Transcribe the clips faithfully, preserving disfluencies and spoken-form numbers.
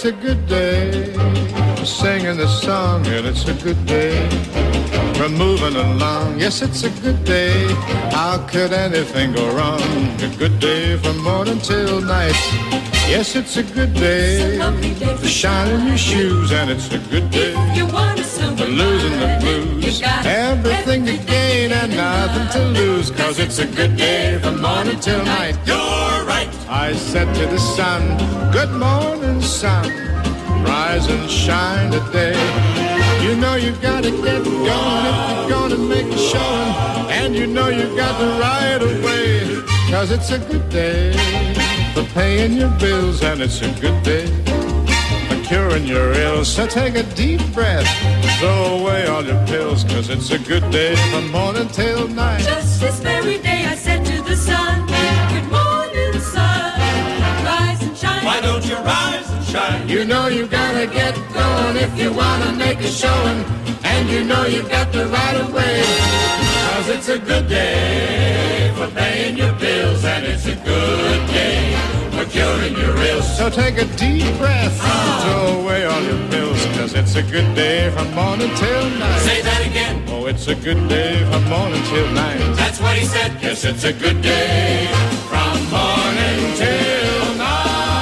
it's a good day for singing this song, and it's a good day for moving along. Yes, it's a good day. How could anything go wrong? A good day from morning till night. Yes, it's a good day for shining your shoes, and it's a good day for losing the blues. Everything to gain and nothing to lose, 'cause it's a good day from morning till night. You're right. I said to the sun, good morning, sun. Rise and shine today. You know you gotta get going if you're gonna make a showing, and you know you got the right of way, 'cause it's a good day for paying your bills, and it's a good day for curing your ills. So take a deep breath, throw away all your pills, 'cause it's a good day from morning till night. Just this very day I said to the sun, good morning, sun. Rise and shine. Why don't you rise and shine? You know you gotta get going if you wanna make a showing, and you know you got the right of way, 'cause it's a good day for paying your bills, and it's a good day for curing your ills. So take a deep breath, oh. Throw away all your pills, 'cause it's a good day from morning till night. Say that again. Oh, it's a good day from morning till night. That's what he said. Yes, it's a good day from morning till night.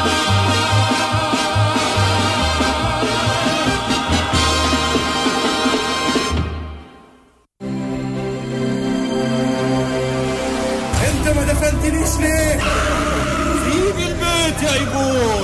انت ما دفنتنيش ليه؟ سيب البيت يا ايبون.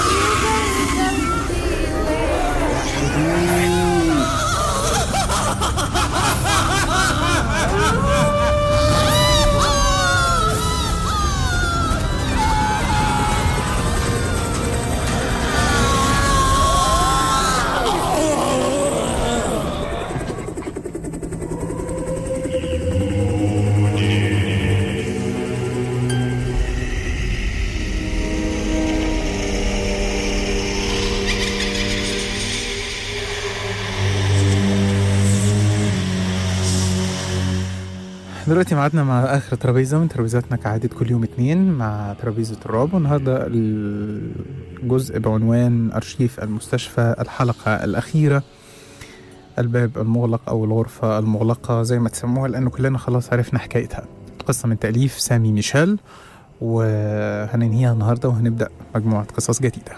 دلوقتي معادنا مع آخر ترابيزة من ترابيزاتنا كعادة كل يوم اتنين مع ترابيزة الرعب، والنهاردة الجزء بعنوان أرشيف المستشفى، الحلقة الأخيرة، الباب المغلق أو الغرفة المغلقة زي ما تسموها، لأنه كلنا خلاص عرفنا حكايتها. قصة من تأليف سامي ميشيل، وهننهيها النهاردة وهنبدأ مجموعة قصص جديدة.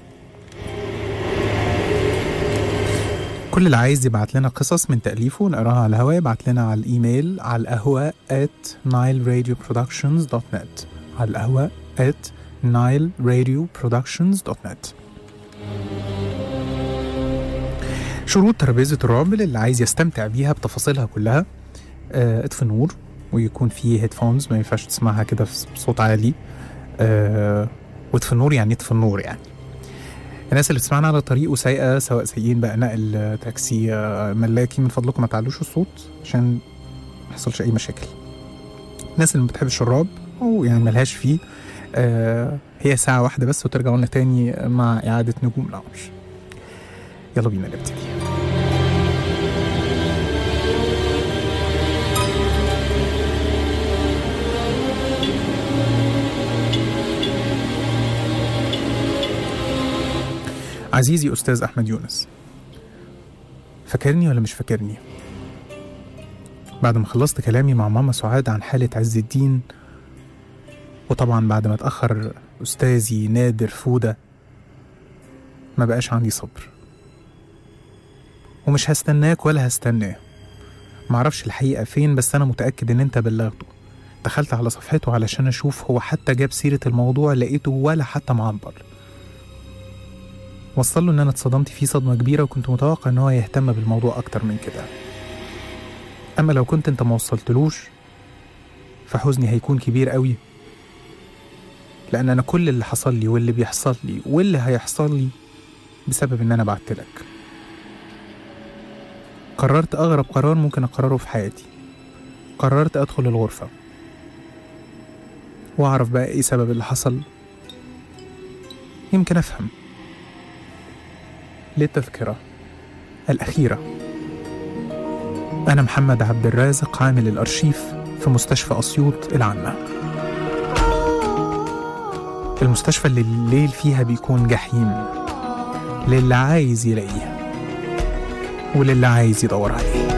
كل اللي عايز يبعت لنا قصص من تأليفه نقراها على الهواء يبعت لنا على الإيميل على القهوة at nile radio productions dot net على القهوة at nile radio productions dot net. شروط ترابيزة الرعب اللي عايز يستمتع بيها بتفاصيلها كلها: اه اطفي النور، ويكون فيه هيدفونز، ما ينفعش تسمعها كده بصوت عالي، اه واطفي النور يعني اطفي النور. يعني الناس اللي بتسمعنا على طريق وسايقة، سواء سايقين بقى نقل، تاكسي، ملاكي، من فضلكم ما تعلوش الصوت عشان ما يحصلش اي مشاكل. الناس اللي ما بتحبش الرعب او يعني ملهاش فيه، آه هي ساعة واحدة بس وترجعوا لنا تاني مع إعادة نجوم العرش. يلا بينا نبتدي. عزيزي أستاذ أحمد يونس، فاكرني ولا مش فاكرني؟ بعد ما خلصت كلامي مع ماما سعاد عن حالة عز الدين، وطبعا بعد ما اتأخر أستاذي نادر فودة، ما بقاش عندي صبر، ومش هستناك ولا هستناه. معرفش الحقيقة فين، بس أنا متأكد إن أنت بلغته. دخلت على صفحته علشان أشوف هو حتى جاب سيرة الموضوع، لقيته ولا حتى معبر. وصل له إن أنا اتصدمت فيه صدمة كبيرة، وكنت متوقع إن هو يهتم بالموضوع أكتر من كده. أما لو كنت أنت ما وصلتلوش فحزني هيكون كبير قوي، لأن أنا كل اللي حصل لي واللي بيحصل لي واللي هيحصل لي بسبب إن أنا بعتلك. قررت أغرب قرار ممكن أقرره في حياتي. قررت أدخل الغرفة وأعرف بقى إيه سبب اللي حصل، يمكن أفهم. للتذكرة الأخيرة، أنا محمد عبد الرازق، عامل الأرشيف في مستشفى أسيوط العامة. المستشفى اللي الليل فيها بيكون جحيم، للي عايز يلاقيه وللي عايز يدور عليه.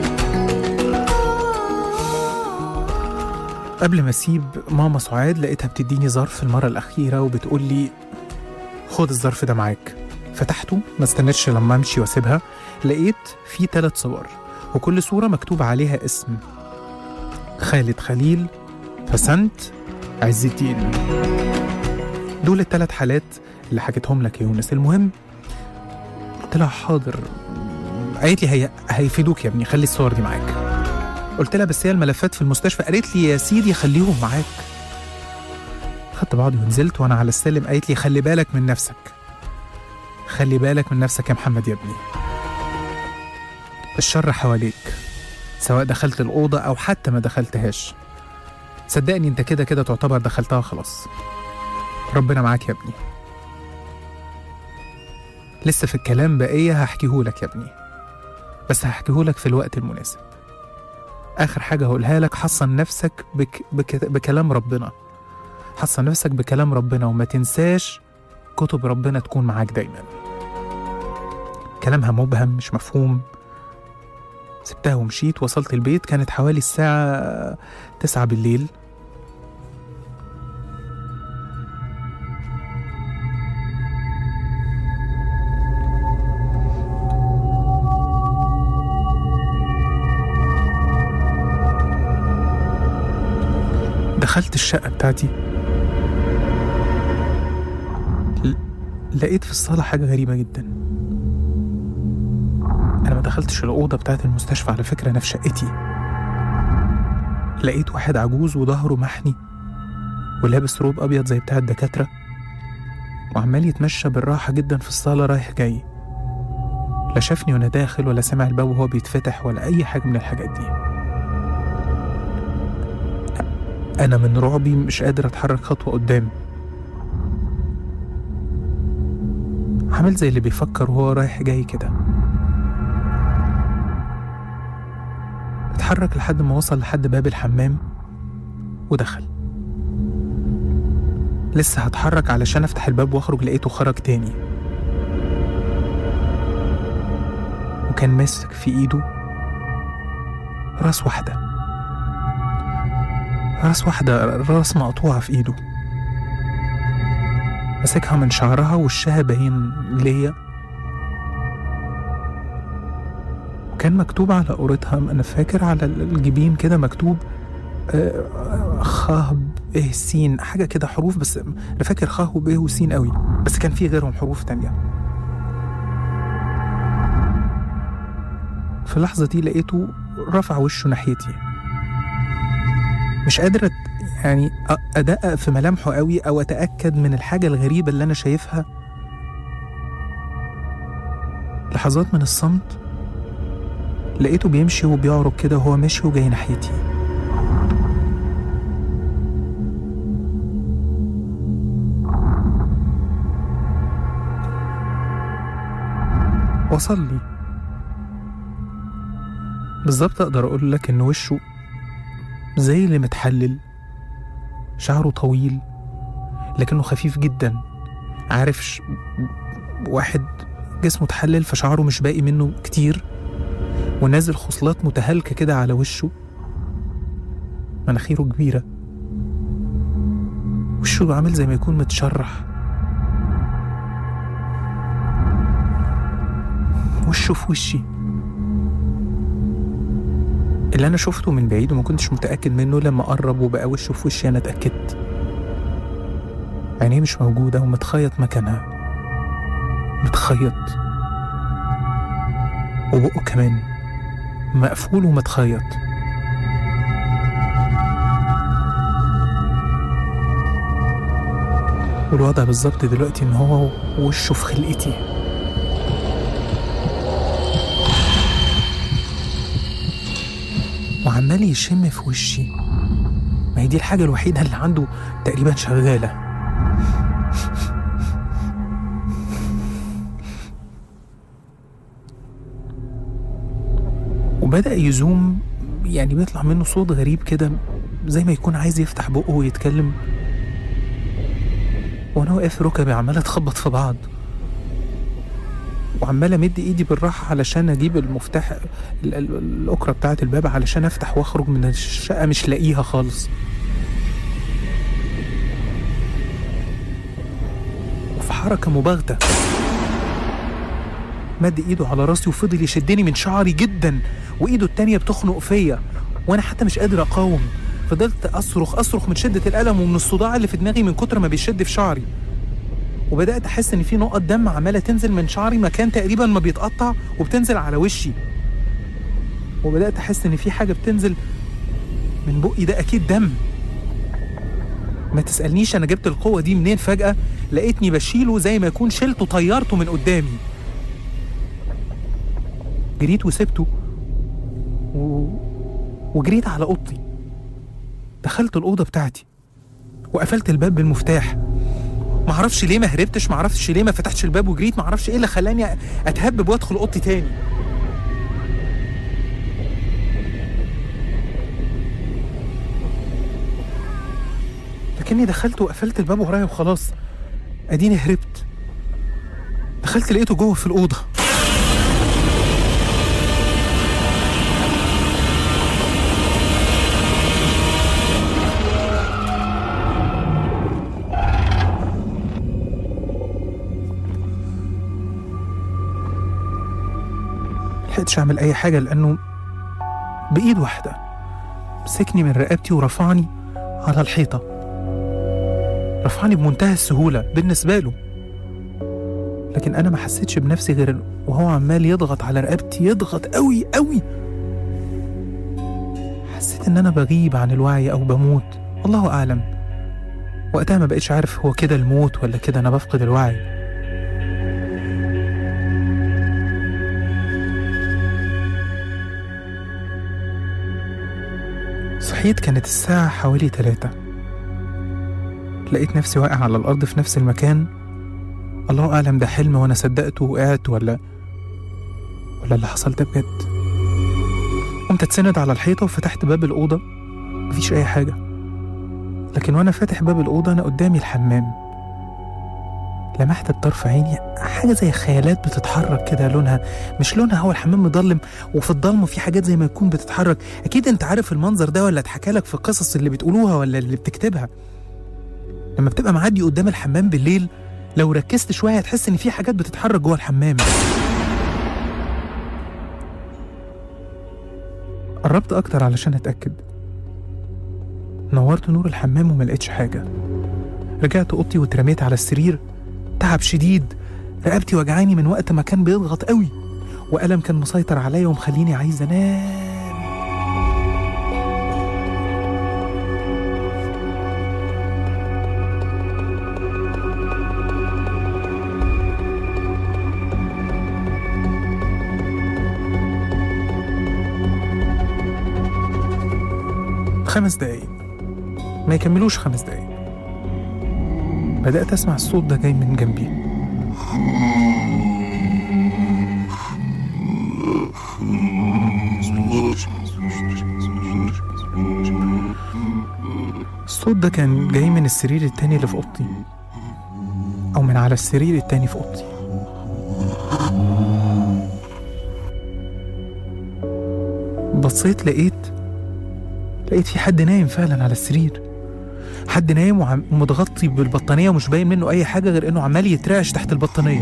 قبل ما اسيب ماما سعاد لقيتها بتديني ظرف المرة الأخيرة وبتقول لي خد الظرف ده معاك. فتحته، ما استنيتش لما امشي واسيبها، لقيت فيه ثلاث صور وكل صورة مكتوب عليها اسم: خالد خليل، فسنت، عز الدين. دول الثلاث حالات اللي حكيتهم لك يا يونس. المهم قلت لها حاضر. قالت لي هي هيفيدوك يا ابني، خلي الصور دي معاك. قلت لها بس هي الملفات في المستشفى. قالت لي يا سيدي خليهم معاك. خدت بعضي ونزلت وانا على السلم قالت لي خلي بالك من نفسك، خلي بالك من نفسك يا محمد يا ابني، الشر حواليك سواء دخلت الأوضة أو حتى ما دخلتهاش. صدقني انت كده كده تعتبر دخلتها خلاص. ربنا معاك يا ابني. لسه في الكلام بقية هحكيهولك يا ابني، بس هحكيهولك في الوقت المناسب. آخر حاجة هقولها لك، حصن نفسك بك بك بكلام ربنا، حصن نفسك بكلام ربنا وما تنساش كتب ربنا تكون معاك دايما. كلامها مبهم مش مفهوم. سبتها ومشيت. وصلت البيت كانت حوالي الساعة تسعة بالليل. دخلت الشقة بتاعتي، لقيت في الصالة حاجة غريبة جدا. أنا ما دخلتش الأوضة بتاعت المستشفى على فكرة، أنا في شقتي. لقيت واحد عجوز وظهره محني ولابس روب أبيض زي بتاع الدكاترة وعمال يتمشى بالراحة جدا في الصالة رايح جاي. لا شافني وأنا داخل ولا سمع الباب وهو بيتفتح ولا أي حاجة من الحاجات دي. أنا من رعبي مش قادر أتحرك خطوة قدام، عامل زي اللي بيفكر وهو رايح جاي كده. اتحرك لحد ما وصل لحد باب الحمام ودخل. لسه هتحرك علشان افتح الباب واخرج، لقيته خرج تاني وكان ماسك في ايده راس واحدة، راس واحدة راس مقطوعة في ايده، ماسكها من شعرها وشها باين ليا، وكان مكتوب على قورتها، انا فاكر على الجبين كده مكتوب آه خ ب س حاجه كده حروف، بس انا فاكر خ وب وس قوي، بس كان في غيرهم حروف تانية. في اللحظه دي لقيته رفع وشه ناحيتي، مش قادر يعني ادقق في ملامحه قوي او اتاكد من الحاجه الغريبه اللي انا شايفها. لحظات من الصمت لقيته بيمشي وبيعرج كده وهو ماشي وجاي ناحيتي. وصل لي بالظبط. اقدر اقول لك ان وشه زي اللي متحلل، شعره طويل لكنه خفيف جدا. عارف واحد جسمه اتحلل فشعره مش باقي منه كتير، ونازل خصلات متهالكة كده على وشه. مناخيره كبيرة، وشه عامل زي ما يكون متشرح، وشه في وشي. اللي أنا شفته من بعيد وما كنتش متأكد منه، لما قرب وبقى وشه في وشي أنا اتأكدت. عينيه مش موجودة ومتخيط مكانها، متخيط، وبقه كمان مقفول ومتخيط. والوضع بالظبط دلوقتي ان هو وشه في خلقتي. وعمال يشم في وشي. ما هي دي الحاجة الوحيدة اللي عنده تقريبا شغالة. وبدأ يزوم، يعني بيطلع منه صوت غريب كده زي ما يكون عايز يفتح بقه ويتكلم، وانا واقف ركبي عمالة تخبط في بعض. وعمال امد ايدي بالراحه علشان اجيب المفتاح ال- ال- الاكره بتاعه الباب علشان افتح واخرج من الشقه، مش لاقيها خالص. وفي حركه مباغته مد ايده على راسي وفضل يشدني من شعري جدا، وايده التانيه بتخنق فيا وانا حتى مش قادر اقاوم. فضلت اصرخ اصرخ من شده الالم ومن الصداع اللي في دماغي من كتر ما بيشد في شعري. وبدات احس ان في نقط دم عماله تنزل من شعري مكان تقريبا ما بيتقطع وبتنزل على وشي. وبدات احس ان في حاجه بتنزل من بقي، ده اكيد دم. ما تسالنيش انا جبت القوه دي منين. فجاه لقيتني بشيله زي ما يكون شلته طيرته من قدامي. جريت وسبته و... وجريت على اوضتي. دخلت الاوضه بتاعتي وقفلت الباب بالمفتاح. معرفش ليه ما هربتش، معرفش ليه ما فتحتش الباب وجريت، معرفش ايه اللي خلاني اتهبب وادخل اوضتي تاني. لكني دخلت وقفلت الباب ورايا وخلاص، اديني هربت. دخلت لقيته جوه في الاوضه. ملحقتش اعمل اي حاجه لانه بايد واحده مسكني من رقبتي ورفعني على الحيطه. رفعني بمنتهى السهوله بالنسبه له، لكن انا ما حسيتش بنفسي غير وهو عمال يضغط على رقبتي، يضغط قوي قوي. حسيت ان انا بغيب عن الوعي او بموت، الله اعلم. وقتها ما بقيتش عارف هو كده الموت ولا كده انا بفقد الوعي. صحيت كانت الساعة حوالي تلاتة. لقيت نفسي واقع على الأرض في نفس المكان. الله أعلم ده حلم وأنا صدقته وقعت ولا ولا اللي حصل ده بجد. قمت اتسند على الحيطة وفتحت باب الأوضة. مفيش أي حاجة، لكن وأنا فاتح باب الأوضة أنا قدامي الحمام. لمحت بطرف عيني حاجة زي خيالات بتتحرك كده، لونها مش لونها، هو الحمام مظلم وفي الضلمة في حاجات زي ما يكون بتتحرك. أكيد أنت عارف المنظر ده ولا اتحكى لك في القصص اللي بتقولوها ولا اللي بتكتبها. لما بتبقى معدي قدام الحمام بالليل لو ركزت شوية هتحس إن في حاجات بتتحرك جوه الحمام. قربت أكتر علشان أتأكد. نورت نور الحمام وما لقيتش حاجة. رجعت أوضتي واترميت على السرير. تعب شديد، رقبتي وجعاني من وقت ما كان بيضغط قوي، وألم كان مسيطر عليا ومخليني عايز أنام. خمس دقايق، ما يكملوش خمس دقايق، بدأت أسمع الصوت ده جاي من جنبي. الصوت ده كان جاي من السرير التاني اللي في أوضتي، أو من على السرير التاني في أوضتي. بصيت لقيت لقيت في حد نايم فعلا على السرير. حد نايم ومتغطي بالبطانية ومش باين منه أي حاجة غير إنه عمال يترعش تحت البطانية.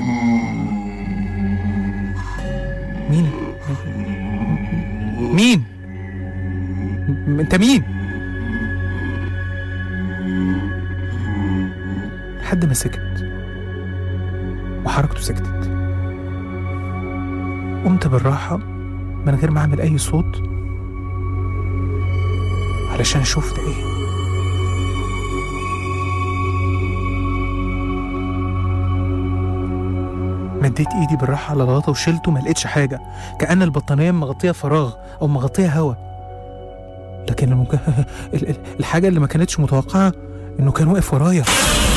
مين؟ مين؟ أنت مين؟ لحد ما سكت وحركته سكتت. قمت بالراحة من غير ما أعمل أي صوت علشان أشوف ده إيه. مديت ايدي بالراحه على الغطا وشلته، ما لقيتش حاجه، كأن البطانيه مغطيه فراغ او مغطيه هوا. لكن المك... الحاجه اللي ما كانتش متوقعه انه كان واقف ورايا.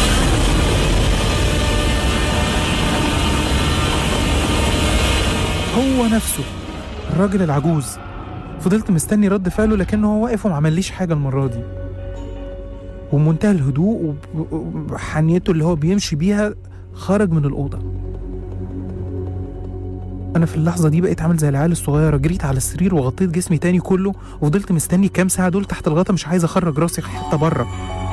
هو نفسه الراجل العجوز. فضلت مستني رد فعله لكنه هو واقف وما عمليش حاجه المره دي، ومنتهى الهدوء وحنيته اللي هو بيمشي بيها خرج من الاوضه. انا في اللحظه دي بقيت عامل زي العيال الصغيره، جريت على السرير وغطيت جسمي تاني كله وفضلت مستني كام ساعه دول تحت الغطا، مش عايز اخرج راسي حتى بره.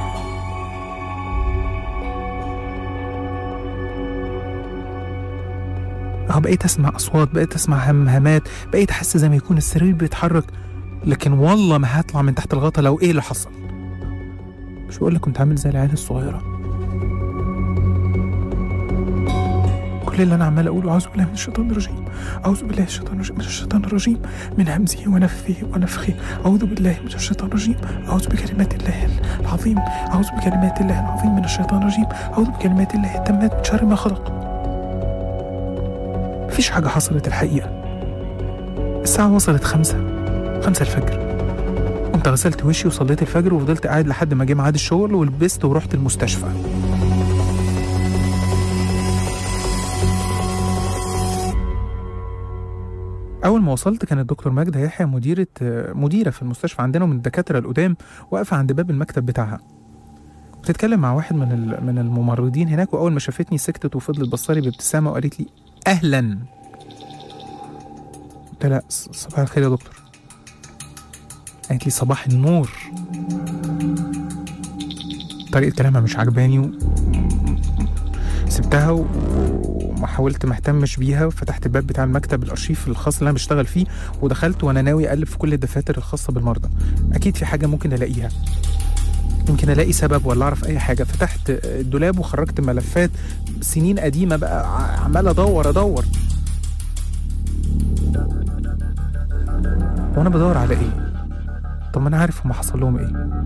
اه بقيت اسمع اصوات، بقيت اسمع همهمات، بقيت احس زي ما يكون السرير بيتحرك، لكن والله ما هطلع من تحت الغطا لو ايه اللي حصل. مش بقول لك كنت عامل زي العيال الصغيره. كل اللي انا عمال اقوله اعوذ بالله من الشيطان الرجيم، اعوذ بالله من الشيطان الرجيم، من الشيطان الرجيم، من همزه ونفثه ونفخه، اعوذ بالله من الشيطان الرجيم، اعوذ بكلمات الله العظيم، اعوذ بكلمات الله العظيم من الشيطان الرجيم، اعوذ بكلمات الله التامات من شر ما خلق. مفيش حاجه حصلت الحقيقه. الساعه وصلت خمسة خمسة الفجر، قمت غسلت وشي وصليت الفجر وفضلت قاعد لحد ما جه ميعاد الشغل ولبست ورحت المستشفى. أول ما وصلت كانت الدكتور ماجدة يحيى مديرة مديرة في المستشفى عندنا، ومن الدكاترة القدام، واقفة عند باب المكتب بتاعها بتتكلم مع واحد من من الممرضين هناك. وأول ما شافتني سكتت وفضلت بصالي بابتسامة وقالت لي أهلا. قلت لها صباح الخير يا دكتور. قالت لي صباح النور. طريقة كلامها مش عجباني و... سبتها وما حاولت ما اهتمش بيها، وفتحت الباب بتاع المكتب الارشيف الخاص اللي انا بشتغل فيه ودخلت وانا ناوي اقلب في كل الدفاتر الخاصه بالمرضى. اكيد في حاجه ممكن الاقيها، يمكن الاقي سبب ولا اعرف اي حاجه. فتحت الدولاب وخرجت ملفات سنين قديمه بقى، عمال ادور ادور وانا بدور على ايه؟ طب ما انا عارف هم حصل لهم ايه.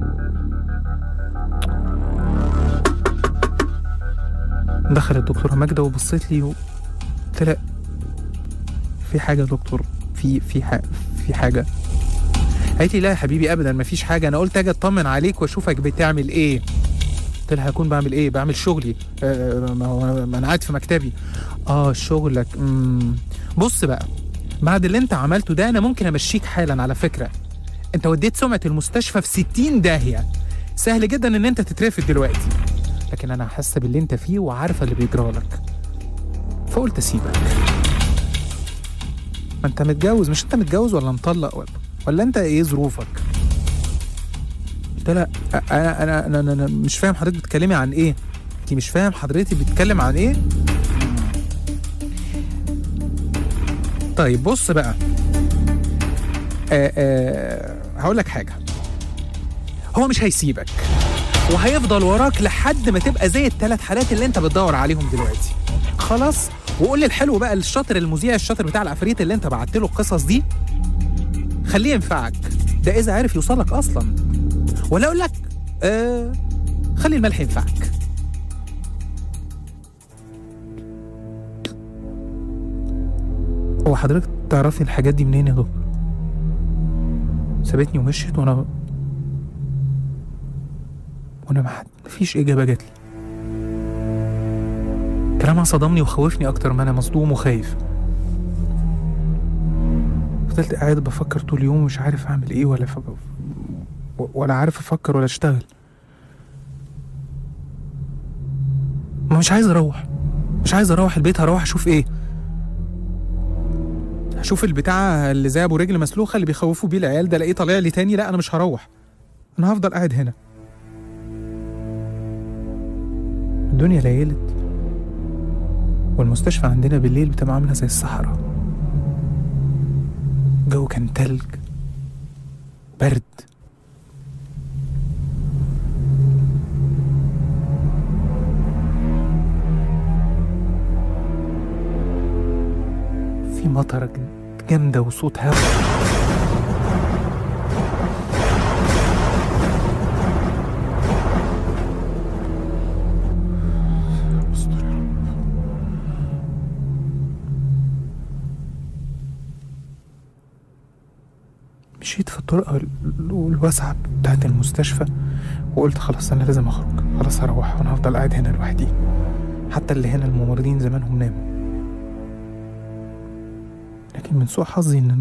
دخلت الدكتورة ماجدة وبصيت لي وقلت لها في حاجة يا دكتور، في في حاجة في حاجة. قالت لي لا يا حبيبي ابدا ما فيش حاجة، انا قلت اجي اطمن عليك واشوفك بتعمل ايه. قلت لها هكون بعمل ايه؟ بعمل شغلي. آه ما انا قاعد في مكتبي. اه شغلك. مم. بص بقى، بعد اللي انت عملته ده انا ممكن امشيك حالا. على فكرة انت وديت سمعة المستشفى في ستين داهية، سهل جدا ان انت تترفد دلوقتي، لكن انا حاسه باللي انت فيه وعارفه اللي بيجرالك، فقلت اسيبك. ما انت متجوز، مش انت متجوز ولا مطلق ولا ولا انت ايه ظروفك؟ قلت لا انا انا انا, أنا, أنا مش فاهم حضرتك بتتكلمي عن ايه. انت مش فاهم حضرتك بتتكلم عن ايه؟ طيب بص بقى، آآ آآ هقول لك حاجه، هو مش هيسيبك وهيفضل وراك لحد ما تبقى زي الثلاث حالات اللي انت بتدور عليهم دلوقتي. خلاص؟ وقول لي الحلو بقى، الشاطر المذيع الشاطر بتاع العفاريت اللي انت بعت له القصص دي، خليه ينفعك، ده اذا عارف يوصلك اصلا. ولا اقول لك آه خلي الملح ينفعك. هو حضرتك تعرفي الحاجات دي منين يا دكتور؟ سابتني ومشيت وانا وانا ما مفيش اجابه جات لي. كلامها صدمني وخوفني اكتر ما انا مصدوم وخايف. فضلت قاعد بفكر طول اليوم، مش عارف اعمل ايه ولا ف... ولا عارف افكر ولا اشتغل. ما مش عايز اروح، مش عايز اروح البيت. هروح اشوف ايه؟ هشوف البتاع اللي زي ابو رجل مسلوخه اللي بيخوفوا بيه العيال ده، الاقيه طالع لي تاني؟ لا انا مش هروح، انا هفضل قاعد هنا. الدنيا ليلت والمستشفى عندنا بالليل بتبقى عامله زي الصحراء. الجو كان تلج برد. في مطره جامده وصوت هوا. مشيت في الطرقة الواسعة بتاعت المستشفى وقلت خلاص أنا لازم أخرج، خلاص هروح وأنا هفضل قاعد هنا لوحدي. حتى اللي هنا الممرضين زمانهم ناموا. لكن من سوء حظي إن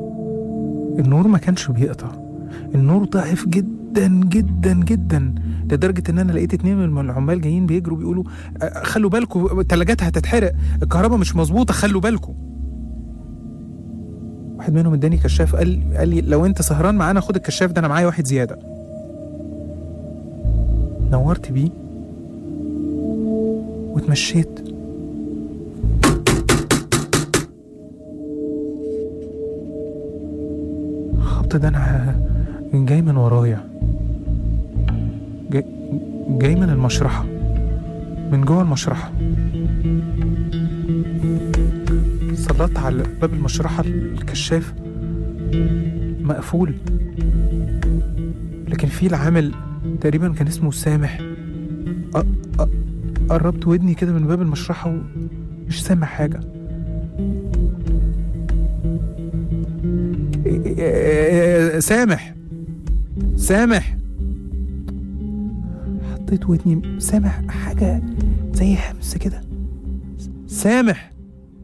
النور ما كانش بيقطع، النور ضعيف جدا جدا جدا لدرجه ان انا لقيت اتنين من العمال جايين بيجروا بيقولوا خلوا بالكم الثلاجات هتتحرق، الكهرباء مش مظبوطه، خلوا بالكم. واحد منهم اداني كشاف، قال قال لي لو انت سهران معانا خد الكشاف ده، انا معايا واحد زياده. نورت بيه واتمشيت. الخبط ده انا جاي من ورايا، جاي, جاي من المشرحة، من جوه المشرحة. سلطت على باب المشرحة الكشاف مقفول، لكن في العامل تقريبا كان اسمه سامح. أ... أ... قربت ودني كده من باب المشرحة ومش سامع حاجة. سامح سامح حطيت ودني، سامع حاجة زي همس كده. سامح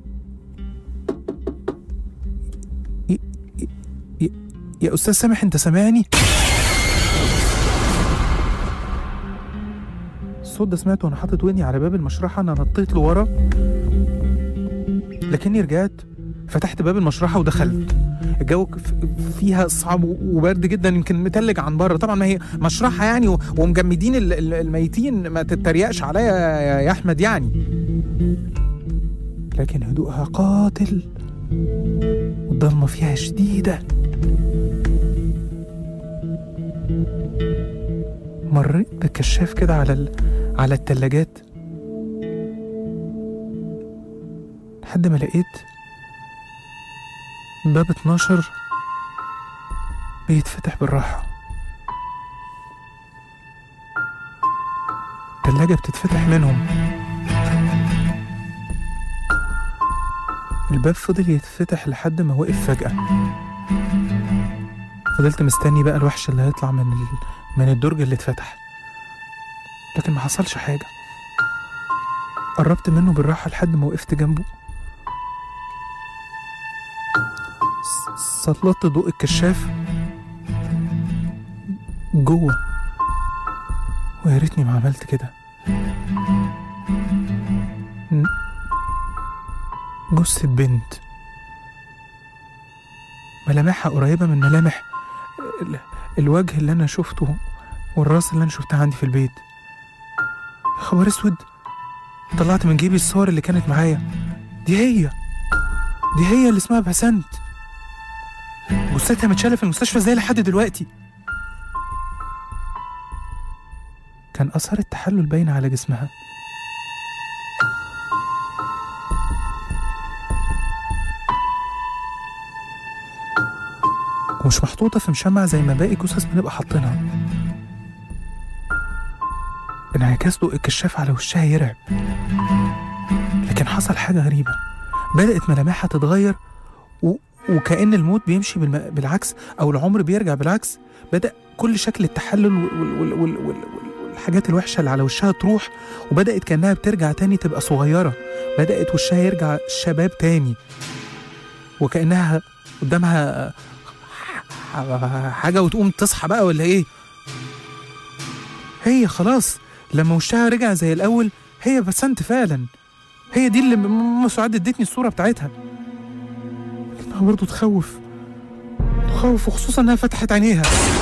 ي... ي... يا أستاذ سامح، أنت سامعني؟ الصوت ده سمعته وأنا حاطط ودني على باب المشرحة. أنا نطيت لورا لكني رجعت فتحت باب المشرحة ودخلت. الجو فيها صعب وبرد جدا، يمكن متلج عن بره. طبعا ما هي مشرحة يعني ومجمدين الميتين، ما تتريقش عليا يا أحمد يعني. لكن هدوءها قاتل والضلمة فيها شديدة. مريت بالكشاف كده على ال... على التلاجات لحد ما لقيت باب اتناشر بيتفتح بالراحة. التلاجة بتتفتح منهم. الباب فضل يتفتح لحد ما وقف فجأة. فضلت مستني بقى الوحش اللي هيطلع من ال... من الدرج اللي اتفتح، لكن ما حصلش حاجة. قربت منه بالراحة لحد ما وقفت جنبه. سلطت ضوء الكشاف جوه، ويا ريتني ما عملت كده. جثة بنت ملامحها قريبة من ملامح الوجه اللي أنا شفته والراس اللي أنا شفتها عندي في البيت. يا خبر اسود، طلعت من جيبي الصور اللي كانت معايا. دي هي دي هي اللي اسمها بسنت. جثتها متشالة في المستشفى زي لحد دلوقتي. كان أثر التحلل باين على جسمها. ومش محطوطة في مشمع زي ما باقي جثث بنبقى حاطينها. انعكاس ضوء الكشاف على وشها يرعب. لكن حصل حاجة غريبة، بدأت ملامحها تتغير و... وكأن الموت بيمشي بالم... بالعكس، أو العمر بيرجع بالعكس. بدأ كل شكل التحلل وال... وال... وال... وال... والحاجات الوحشة اللي على وشها تروح، وبدأت كأنها بترجع تاني تبقى صغيرة. بدأت وشها يرجع شباب تاني، وكأنها قدامها حاجة وتقوم تصحى بقى ولا ايه. هي خلاص لما وشها رجع زي الأول هي بسنت فعلا. هي دي اللي ماما سعاد ادتني الصورة بتاعتها. لكنها برضه تخوف تخوف، وخصوصا انها فتحت عينيها.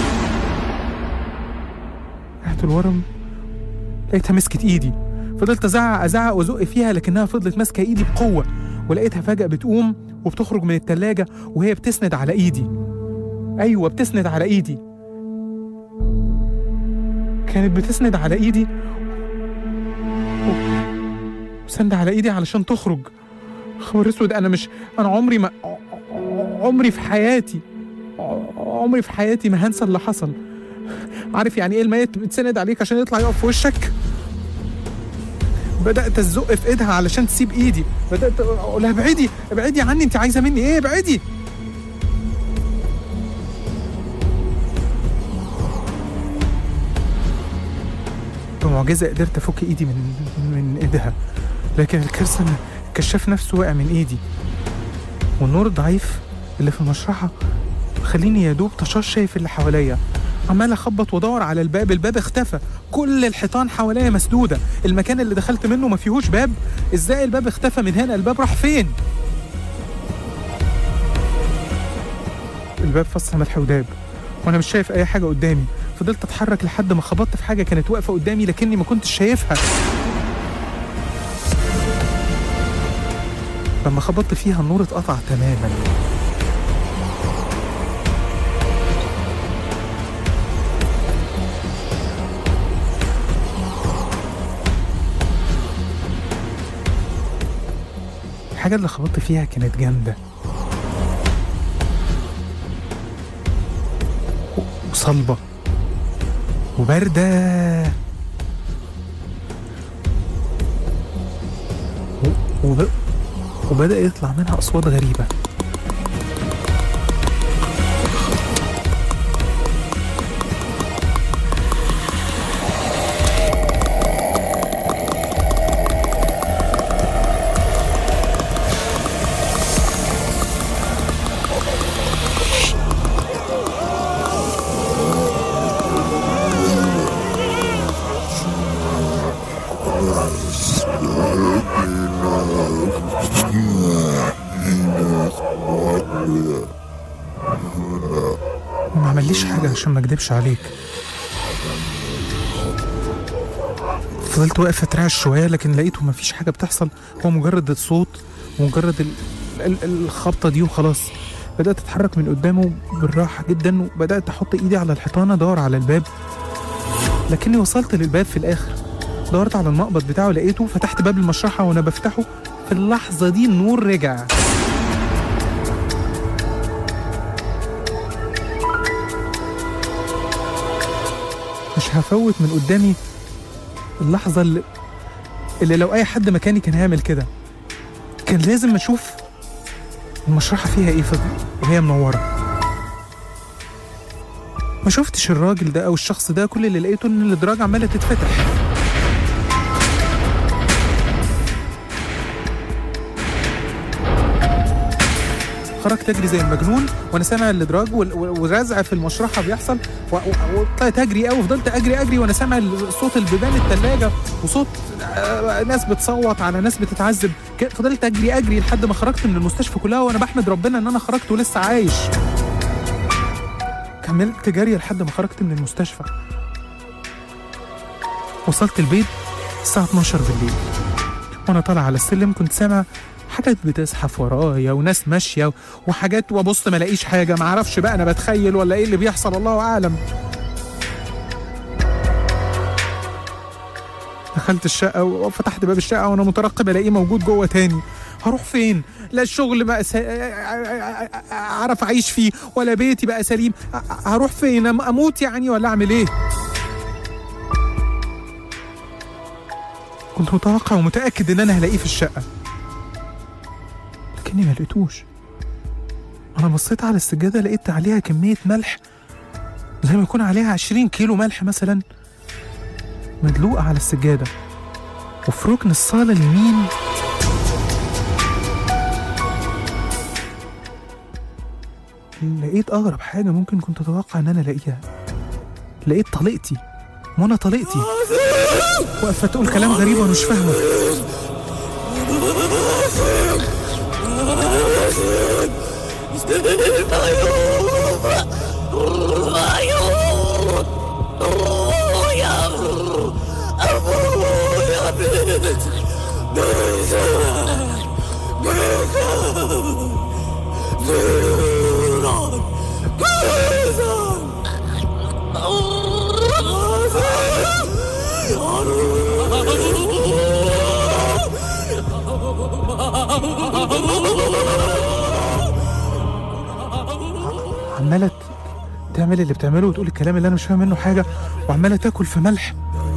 رحت الورم لقيتها مسكت ايدي. فضلت ازعق ازعق وازق فيها، لكنها فضلت ماسكه ايدي بقوه. ولقيتها فجأة بتقوم وبتخرج من التلاجة وهي بتسند على ايدي. ايوه بتسند على ايدي، كانت بتسند على ايدي وسند على ايدي علشان تخرج. خبر اسود، انا مش انا عمري ما عمري في حياتي عمري في حياتي ما هنسى اللي حصل. عارف يعني ايه الميت بتسند عليك عشان يطلع يقف في وشك؟ بدأت ازق في ايدها علشان تسيب ايدي. بدأت اقول لها ابعدي ابعدي عني، انت عايزه مني ايه؟ ابعدي. بمعجزة قدرت افك ايدي من من ايدها، لكن الكارثة ان الكشاف نفسه وقع من ايدي، والنور الضعيف اللي في المشرحة خليني يا دوب طشاش شايف اللي حواليا. عمال اخبط وادور على الباب، الباب اختفى، كل الحيطان حواليا مسدوده، المكان اللي دخلت منه ما فيهوش باب، ازاي الباب اختفى من هنا؟ الباب راح فين؟ الباب فص ملح وداب وانا مش شايف اي حاجه قدامي. فضلت اتحرك لحد ما خبطت في حاجه كانت واقفه قدامي لكني ما كنتش شايفها. لما خبطت فيها النور اتقطع تماما. الحاجة اللي خبطت فيها كانت جامدة وصلبة وباردة وب... وبدأ يطلع منها أصوات غريبة. وما عمليش حاجة عشان ما اكدبش عليك. فضلت واقف اترعش شوية لكن لقيته ما فيش حاجة بتحصل، هو مجرد الصوت ومجرد ال... ال... الخبطة دي وخلاص. بدأت اتحرك من قدامه بالراحة جدا وبدأت احط ايدي على الحيطانة ادور على الباب، لكني وصلت للباب في الاخر. دورت على المقبض بتاعه لقيته، فتحت باب المشرحة وانا بفتحه في اللحظة دي النور رجع. مش هفوت من قدامي اللحظة اللي, اللي لو أي حد مكاني كان هيعمل كده. كان لازم أشوف المشرحة فيها إيه وهي منورة. ما شفتش الراجل ده أو الشخص ده، كل اللي لقيته إن الأدراج عمالة تتفتح. خرجت أجري زي المجنون وأنا سامع الإدراج والرزع في المشرحة بيحصل، وطلعت أجري أوي. فضلت أجري أجري وأنا سامع صوت البيبان التلاجة وصوت ناس بتصوت على ناس بتتعذب. فضلت أجري أجري لحد ما خرجت من المستشفى كلها وأنا بحمد ربنا إن أنا خرجت ولسه عايش. كملت جري لحد ما خرجت من المستشفى. وصلت البيت الساعة اتناشر بالليل وأنا طالع على السلم كنت سامع حاجات بتزحف ورايا وناس ماشية وحاجات، وابص ما لاقيش حاجة. ما اعرفش بقى انا بتخيل ولا ايه اللي بيحصل، الله اعلم. دخلت الشقة وفتحت باب الشقة وانا مترقب الاقيه موجود جوه تاني. هروح فين؟ لا الشغل بقى س... اعرف اعيش فيه ولا بيتي بقى سليم. هروح فين؟ اموت يعني ولا اعمل ايه؟ كنت متوقع ومتأكد ان انا هلاقيه في الشقة لكني ما لقيتوش. انا بصيت على السجادة لقيت عليها كمية ملح زي ما يكون عليها عشرين كيلو ملح مثلا مدلوقة على السجادة. وفي ركن الصالة اليمين لقيت أغرب حاجة ممكن كنت أتوقع إن أنا ألاقيها. لقيت طليقتي، منى طليقتي، واقفة تقول كلام غريب وأنا مش فاهمه. عمالة تعمل اللي بتعمله وتقول الكلام اللي أنا مش فاهم منه حاجة، وعمالة تاكل في ملح.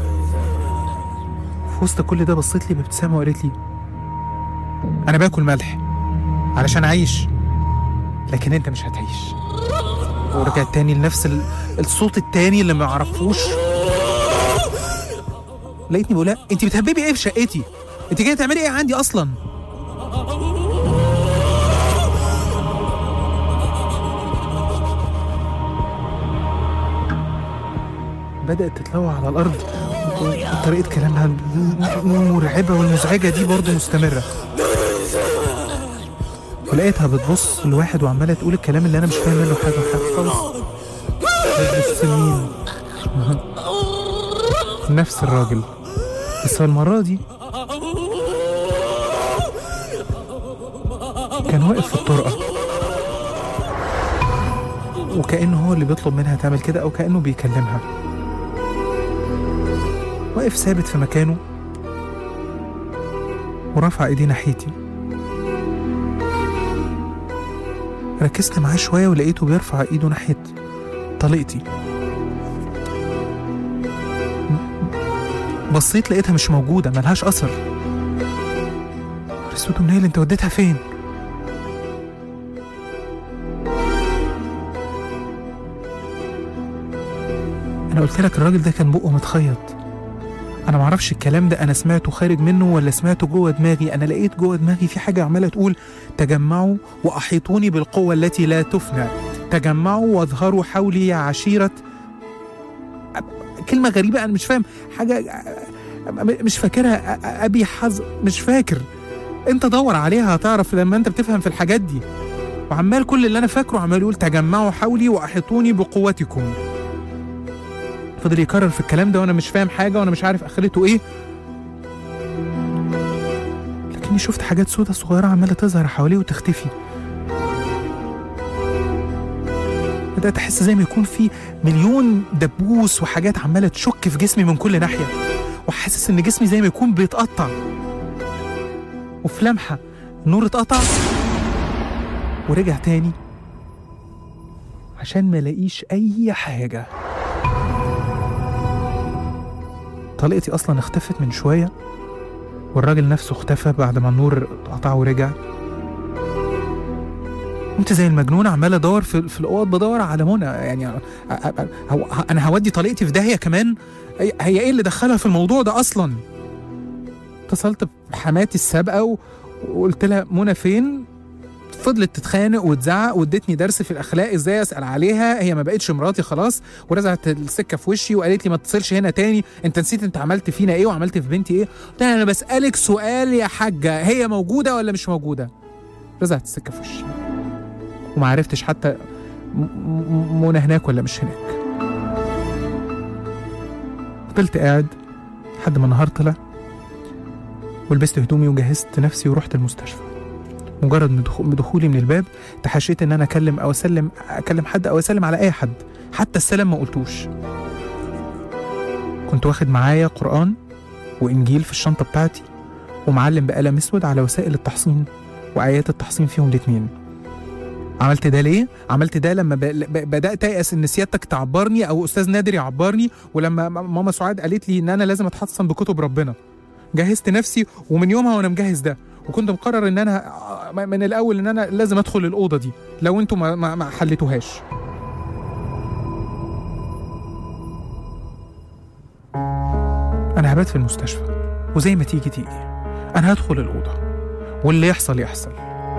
في وسط كل ده بصيت لي بابتسامة وقالت لي أنا باكل ملح علشان أعيش، لكن أنت مش هتعيش. ورجعت تاني لنفس الصوت التاني اللي ما عرفوش. لقيتني بقولها أنت بتهببي إيه في شقتي؟ أنت جاية تعملي إيه عندي أصلا؟ بدأت تتلوى على الأرض، وطريقة كلامها المرعبة والمزعجة دي برضه مستمرة. ولقيتها بتبص لواحد وعمالة تقول الكلام اللي أنا مش فاهم منه حاجة وحاجة خالص. بتبص لمين؟ نفس الراجل، بس المرة دي كان واقف في الطرقة، وكأنه هو اللي بيطلب منها تعمل كده أو كأنه بيكلمها. واقف ثابت في مكانه ورفع ايديه ناحيتي. ركزت معاه شوية ولقيته بيرفع ايده ناحية طليقتي. بصيت لقيتها مش موجودة، ملهاش أثر. رسوته منيل، انت وديتها فين؟ أنا قلت لك الراجل ده كان بقه متخيط. أنا معرفش الكلام ده أنا سمعته خارج منه ولا سمعته جوه دماغي. أنا لقيت جوه دماغي في حاجة عمالة تقول تجمعوا وأحيطوني بالقوة التي لا تفنى، تجمعوا واظهروا حولي يا عشيرة. كلمة غريبة أنا مش فاهم حاجة، مش فاكرها. أبي حظ، مش فاكر. أنت دور عليها هتعرف لما أنت بتفهم في الحاجات دي. وعمال كل اللي أنا فاكره عمال يقول تجمعوا حولي وأحيطوني بقوتكم. فضل يكرر في الكلام ده وانا مش فاهم حاجه وانا مش عارف اخرته ايه. لكني شفت حاجات سودة صغيره عماله تظهر حواليه وتختفي. بدات احس زي ما يكون في مليون دبوس وحاجات عماله تشك في جسمي من كل ناحيه، وحاسس ان جسمي زي ما يكون بيتقطع. وفي لمحه النور اتقطع ورجع تاني عشان ما الاقيش اي حاجه. طليقتي اصلا اختفت من شويه، والراجل نفسه اختفى بعد ما النور اتقطع ورجع. قمت زي المجنون عمال ادور في, في الاوض، بدور على منى. يعني هو انا هودي طليقتي في داهيه كمان؟ هي ايه اللي دخلها في الموضوع ده اصلا؟ اتصلت بحماتي السابقه وقلت لها منى فين؟ فضلت تتخانق وتزعق وادتني درس في الاخلاق ازاي اسال عليها. هي ما بقتش مراتي خلاص، ورزعت السكه في وشي وقالت لي ما تتصلش هنا تاني، انت نسيت انت عملت فينا ايه وعملت في بنتي ايه؟ قلت لها انا بسالك سؤال يا حاجه، هي موجوده ولا مش موجوده؟ رزعت السكه في وشي وما عرفتش حتى منى هناك ولا مش هناك. فضلت قاعد لحد ما النهار طلع، ولبست هدومي وجهزت نفسي ورحت المستشفى. مجرد من دخولي من الباب تحاشيت ان انا اكلم او اسلم اكلم حد او اسلم على اي حد، حتى السلام ما قلتوش. كنت واخد معايا قرآن وانجيل في الشنطه بتاعتي، ومعلم بقلم اسود على وسائل التحصين وايات التحصين فيهم الاتنين. عملت ده ليه؟ عملت ده لما ب... ب... بدات ايأس ان سيادتك تعبرني او استاذ نادر يعبرني، ولما ماما سعاد قالت لي ان انا لازم اتحصن بكتب ربنا. جهزت نفسي ومن يومها وانا مجهز ده، وكنت مقرر ان انا من الاول ان انا لازم ادخل الاوضه دي لو انتوا ما, ما, ما حلتوهاش. انا هبات في المستشفى وزي ما تيجي تيجي، انا هدخل الاوضه واللي يحصل يحصل.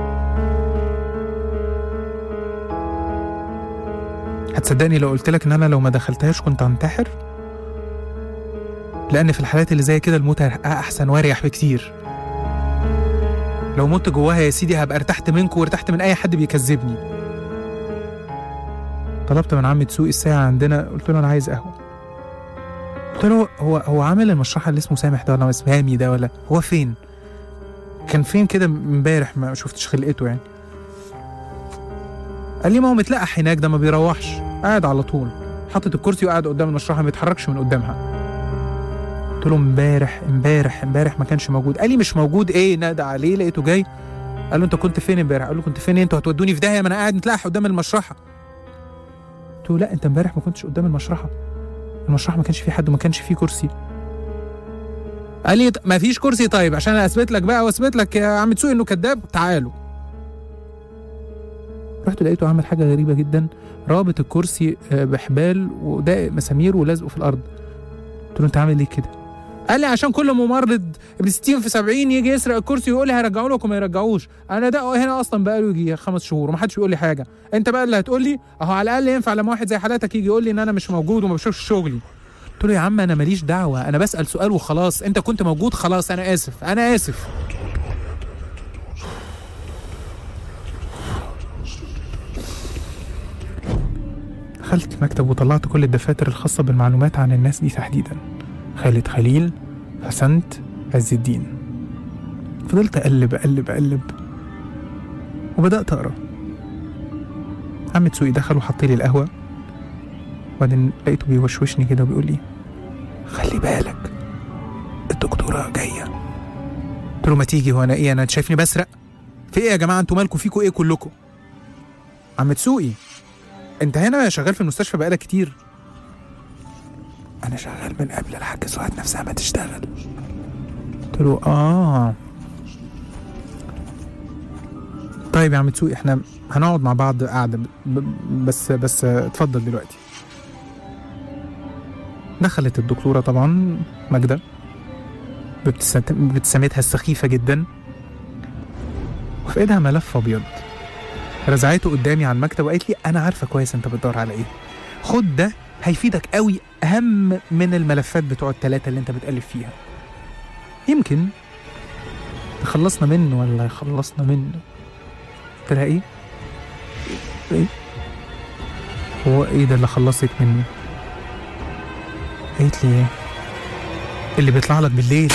هتصدقني لو قلت لك ان انا لو ما دخلتهاش كنت هنتحر؟ لان في الحالات اللي زي كده الموت احسن واريح بكتير. لو مت جواها يا سيدي هبقى ارتحت منكم وارتحت من اي حد بيكذبني. طلبت من عمي تسوق الساعه عندنا، قلت له انا عايز قهوه. قلت له هو هو عامل المشرحه اللي اسمه سامح ده ولا اسمه هامي ده ولا هو فين؟ كان فين كده امبارح ما شفتش خلقته يعني. قال لي ما هو متلقح هناك، ده ما بيروحش، قاعد على طول حاطط الكرسي وقاعد قدام المشرحه ما بيتحركش من قدامها. قلت له امبارح امبارح امبارح ما كانش موجود. قال لي مش موجود ايه؟ نادى عليه لقيته جاي. قال له انت كنت فين امبارح؟ قال له كنت فين؟ انتوا هتودوني في داهيه، ما انا قاعد متلقح قدام المشرحه. قلت له لا انت امبارح ما كنتش قدام المشرحه، المشرحه ما كانش فيه حد وما كانش فيه كرسي. قال لي ما فيش كرسي. طيب عشان اثبت لك بقى واثبت لك يا عم تسوق انه كذاب، تعالوا. رحت لقيته عامل حاجه غريبه جدا، رابط الكرسي بحبال وده مسامير ولازقه في الارض. قلت له انت عامل ليه كده؟ قال لي عشان كل ممرض ابن ستين في سبعين يجي يسرق الكرسي ويقول لي هيرجعوا لك وما يرجعوش. انا ده هنا اصلا بقاله يجي خمس شهور ومحدش بيقول لي حاجه. انت بقى اللي هتقول لي اهو على الاقل ينفع لما واحد زي حالاتك يجي يقول لي ان انا مش موجود وما بشوفش شغلي. قلت له يا عم انا ماليش دعوه، انا بسال سؤال وخلاص، انت كنت موجود خلاص، انا اسف انا اسف. دخلت المكتب وطلعت كل الدفاتر الخاصه بالمعلومات عن الناس دي تحديدا، خالد خليل، حسنت، عز الدين. فضلت اقلب اقلب اقلب وبدات اقرا. عم تسوقي دخل وحط لي القهوه، وبعدين لقيته بيوشوشني كده وبيقول لي خلي بالك الدكتوره جايه. قلت له ما تيجي، هو انا ايه، انا شايفني بسرق؟ في ايه يا جماعه، انتوا مالكم، فيكوا ايه كلكم؟ عم تسوقي انت هنا شغال في المستشفى بقالك كتير؟ انا شغال من قبل الحاجه سعاد نفسها ما تشتغل. قلت له اه طيب يا عم تسوقي احنا هنقعد مع بعض قاعده بس بس اتفضل دلوقتي. دخلت الدكتوره طبعا ماجده بابتسامتها السخيفه جدا، وفي ايدها ملف ابيض، رزعته قدامي على المكتب وقالت لي انا عارفه كويس انت بتدور على ايه، خد ده هيفيدك قوي، اهم من الملفات بتوع الثلاثه اللي انت بتقلب فيها، يمكن خلصنا منه ولا خلصنا منه. قلت لها ايه ايه هو ايه ده اللي خلصك منه؟ قالت لي ايه اللي بيطلع لك بالليل.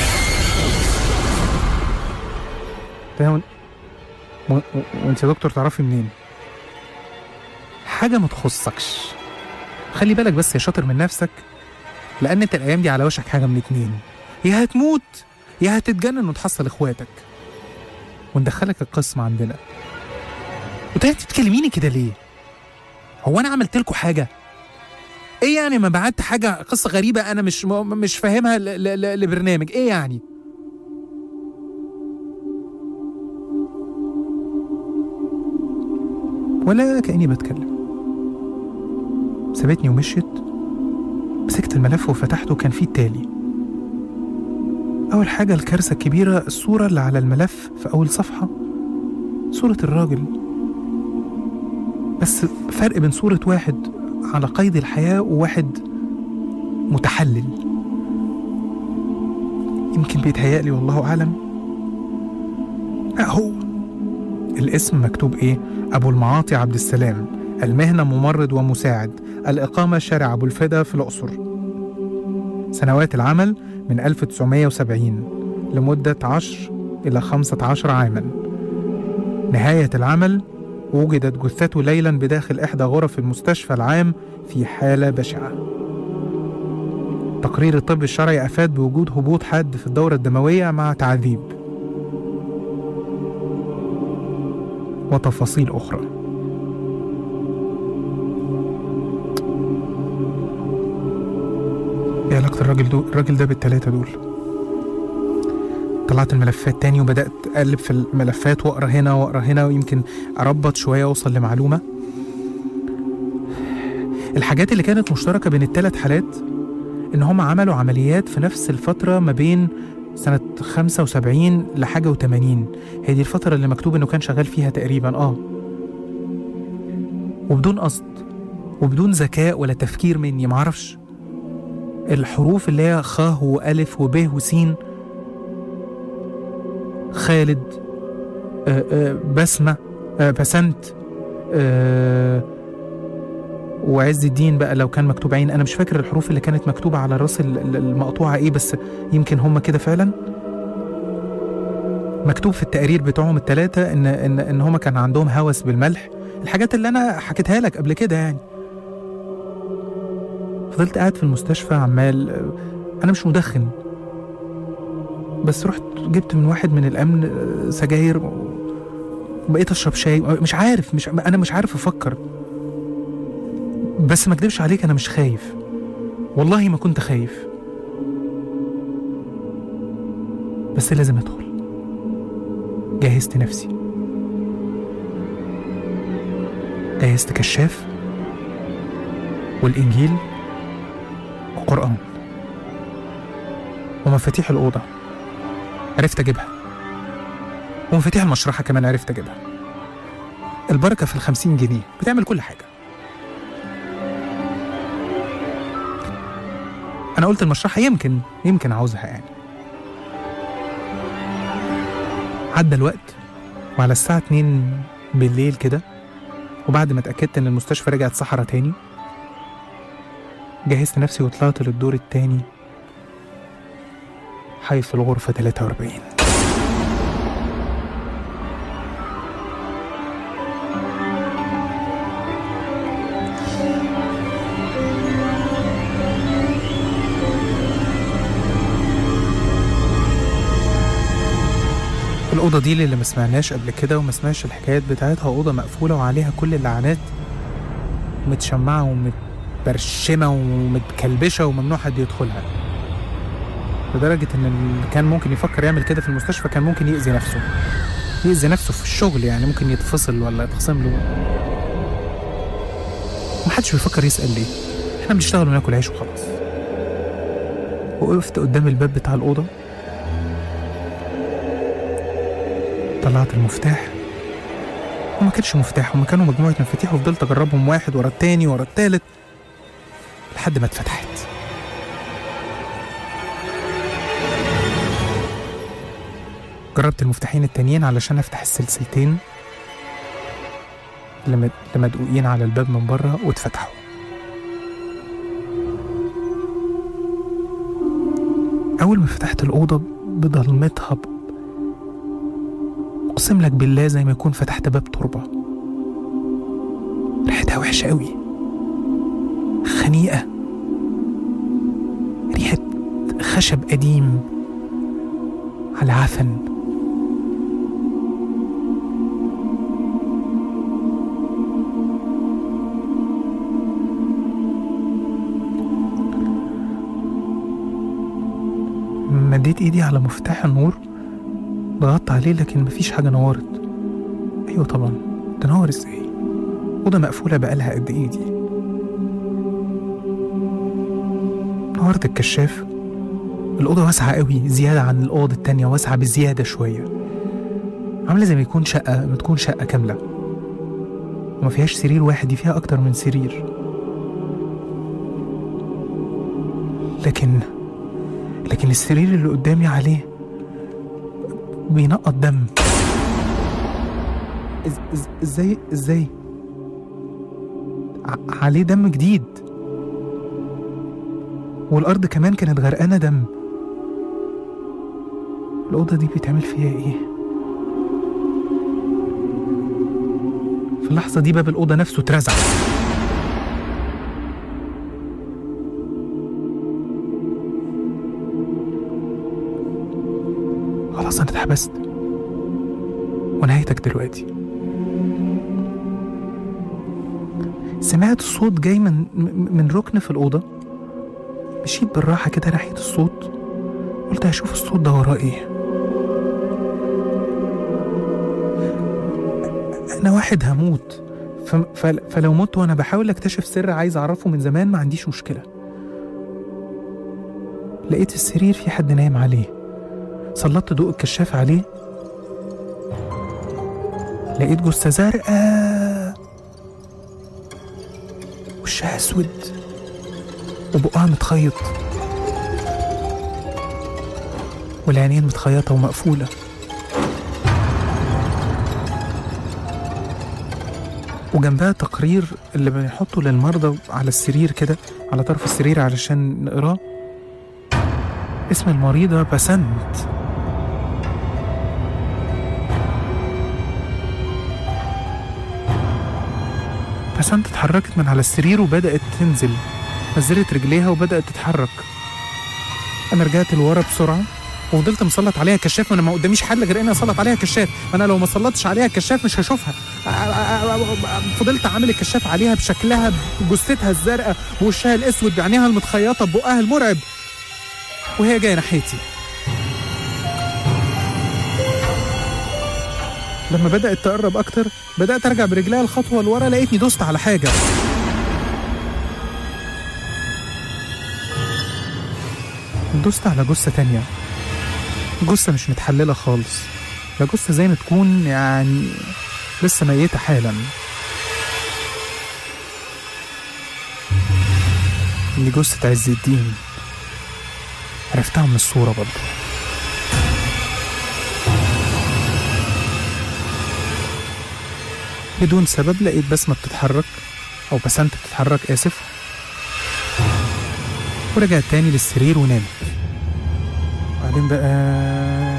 وانت يا دكتور تعرفي منين؟ حاجه ما تخصكش، خلي بالك بس يا شاطر من نفسك، لان انت الايام دي على وشك حاجه من اتنين، يا هتموت يا هتتجنن وتحصل اخواتك وندخلك القسم عندنا. قلت لها انت بتكلميني كده ليه؟ هو انا عملت لكم حاجه؟ ايه يعني ما بعت حاجه قصه غريبه انا مش مش فاهمها لبرنامج، ايه يعني؟ ولا كأني بتكلم. سابتني ومشيت. مسكت الملف وفتحته، كان فيه التالي. أول حاجة الكارثة الكبيرة، الصورة اللي على الملف في أول صفحة صورة الراجل، بس فرق بين صورة واحد على قيد الحياة وواحد متحلل. يمكن بيتهيألي والله أعلم. أهو الاسم مكتوب إيه؟ أبو المعاطي عبد السلام، المهنة ممرض ومساعد، الإقامة شارع أبو الفدا في الأقصر. سنوات العمل من ألف وتسعمائة وسبعين لمدة عشر إلى خمسة عشر عاماً. نهاية العمل وجدت جثته ليلاً بداخل إحدى غرف المستشفى العام في حالة بشعة. تقرير الطب الشرعي أفاد بوجود هبوط حاد في الدورة الدموية مع تعذيب وتفاصيل أخرى. ايه علاقة الراجل دول الراجل ده بالتلاتة دول؟ طلعت الملفات تاني وبدأت أقلب في الملفات وأقرأ هنا وأقرأ هنا، ويمكن أربط شوية وأوصل لمعلومة. الحاجات اللي كانت مشتركة بين التلات حالات إن هم عملوا عمليات في نفس الفترة ما بين سنة خمسة وسبعين لحاجة وثمانين. هي دي الفترة اللي مكتوب إنه كان شغال فيها تقريبا. آه وبدون قصد وبدون ذكاء ولا تفكير مني، معرفش الحروف اللي هي خ وألف وب وسين، خالد، آآ آآ بسمة، آآ بسنت، وعز الدين. بقى لو كان مكتوب عين، أنا مش فاكر الحروف اللي كانت مكتوبة على الراس المقطوعة إيه، بس يمكن هم كده فعلا. مكتوب في التقرير بتوعهم التلاتة إن إن إن هم كان عندهم هوس بالملح، الحاجات اللي أنا حكيتها لك قبل كده يعني. فضلت قاعد في المستشفى عمال، أنا مش مدخن، بس رحت جبت من واحد من الأمن سجاير وبقيت أشرب شاي. مش عارف مش أنا مش عارف أفكر، بس ما أكدبش عليك أنا مش خايف، والله ما كنت خايف، بس لازم أدخل. جهزت نفسي، جهزت كشاف والإنجيل وقرآن ومفاتيح الأوضة عرفت أجيبها، ومفاتيح المشرحة كمان عرفت أجيبها. البركة في الخمسين جنيه بتعمل كل حاجة. أنا قلت المشرحة يمكن يمكن عاوزها يعني. عدى الوقت وعلى الساعة اتنين بالليل كده، وبعد ما اتأكدت إن المستشفى رجعت صحرا تاني، جهزت نفسي وطلعت للدور التاني حيث الغرفة تلاتة وأربعين. الأوضة دي اللي ما سمعناش قبل كده وما سمعش الحكايات بتاعتها، أوضة مقفولة وعليها كل اللعنات، متشمعة ومتبرشمة ومتكلبشة وممنوع حد يدخلها، لدرجة إن اللي كان ممكن يفكر يعمل كده في المستشفى كان ممكن يأذي نفسه يأذي نفسه في الشغل، يعني ممكن يتفصل ولا يتخصم له. محدش بيفكر يسأل ليه، احنا بنشتغل وناكل عيش وخلاص. وقفت قدام الباب بتاع الأوضة، طلعت المفتاح وما كانش مفتاح، وما كانوا مجموعة مفاتيح، وفضلت أجربهم واحد ورا التاني ورا التالت لحد ما اتفتحت. جربت المفتاحين التانيين علشان أفتح السلسلتين اللي مدقوقين على الباب من بره واتفتحوا. أول ما فتحت الأوضة بضلمتها، أقسم لك بالله زي ما يكون فتحت باب تربة، ريحتها وحشة قوي، خنيقة، ريحة خشب قديم على عفن. مديت ايدي على مفتاح النور، ضغطت عليه لكن مفيش حاجة نورت. ايوه طبعا، تنور ازاي؟ أوضة مقفولة بقالها قد ايه دي؟ نورت الكشاف. الأوضة واسعة قوي زيادة عن الأوضة التانية، واسعة بزيادة شوية، عاملة زي ما يكون شقة ما تكون شقة كاملة، وما فيهاش سرير واحد، دي فيها أكتر من سرير. لكن لكن السرير اللي قدامي عليه بينقط دم. إز ازاي ازاي عليه دم جديد، والأرض كمان كانت غرقانة دم. الأوضة دي بيتعمل فيها ايه؟ في اللحظة دي باب الأوضة نفسه اترزع. خلاص أنا اتحبست ونهايتك دلوقتي. سمعت صوت جاي من من ركن في الأوضة، مشيت بالراحة كده ناحية الصوت، قلت هشوف الصوت ده وراه ايه. أنا واحد هموت، فلو مت وأنا بحاول أكتشف سر عايز أعرفه من زمان ما عنديش مشكلة. لقيت السرير في حد نايم عليه، سلطت ضوء الكشاف عليه، لقيت جثة زرقاء وشها اسود وبقها متخيط والعينين متخيطة ومقفولة، وجنبها تقرير اللي بنحطه للمرضى على السرير كده، على طرف السرير علشان نقراه، اسم المريضة بسنت. بسنت اتحركت من على السرير وبدأت تنزل، نزلت رجليها وبدأت تتحرك. أنا رجعت لورا بسرعة وفضلت مسلط عليها كشاف، وانا ما قداميش حل غير اني اسلط عليها كشاف، انا لو ما سلطتش عليها كشاف مش هشوفها. فضلت عامل الكشاف عليها بشكلها، بجثتها الزرقاء، بوشها الاسود، بعينيها المتخيطه، ببقها المرعب، وهي جايه ناحيتي. لما بدأت تقرب اكتر بدأت ارجع برجليها الخطوه لورا، لقيتني دوست على حاجه. دوست على جثه تانية، جثة مش متحللة خالص، ده جثة زي ما تكون يعني لسه ميتة حالا. دي جثة عز الدين، عرفتها من الصورة برضه. بدون سبب لقيت بسمة بتتحرك أو بسنت بتتحرك آسف، ورجعت تاني للسرير ونامت. وبعدين بقى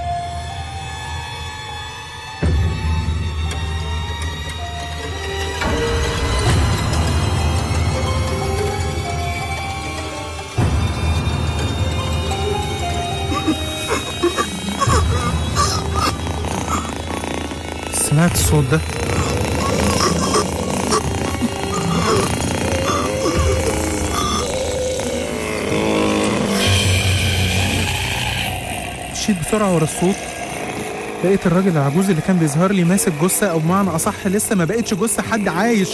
سمعت الصوت ده. مشيت بسرعة ورا الصوت، لقيت الراجل العجوز اللي كان بيظهر لي ماسك جثة، أو بمعنى أصح لسه ما بقتش جثة، حد عايش.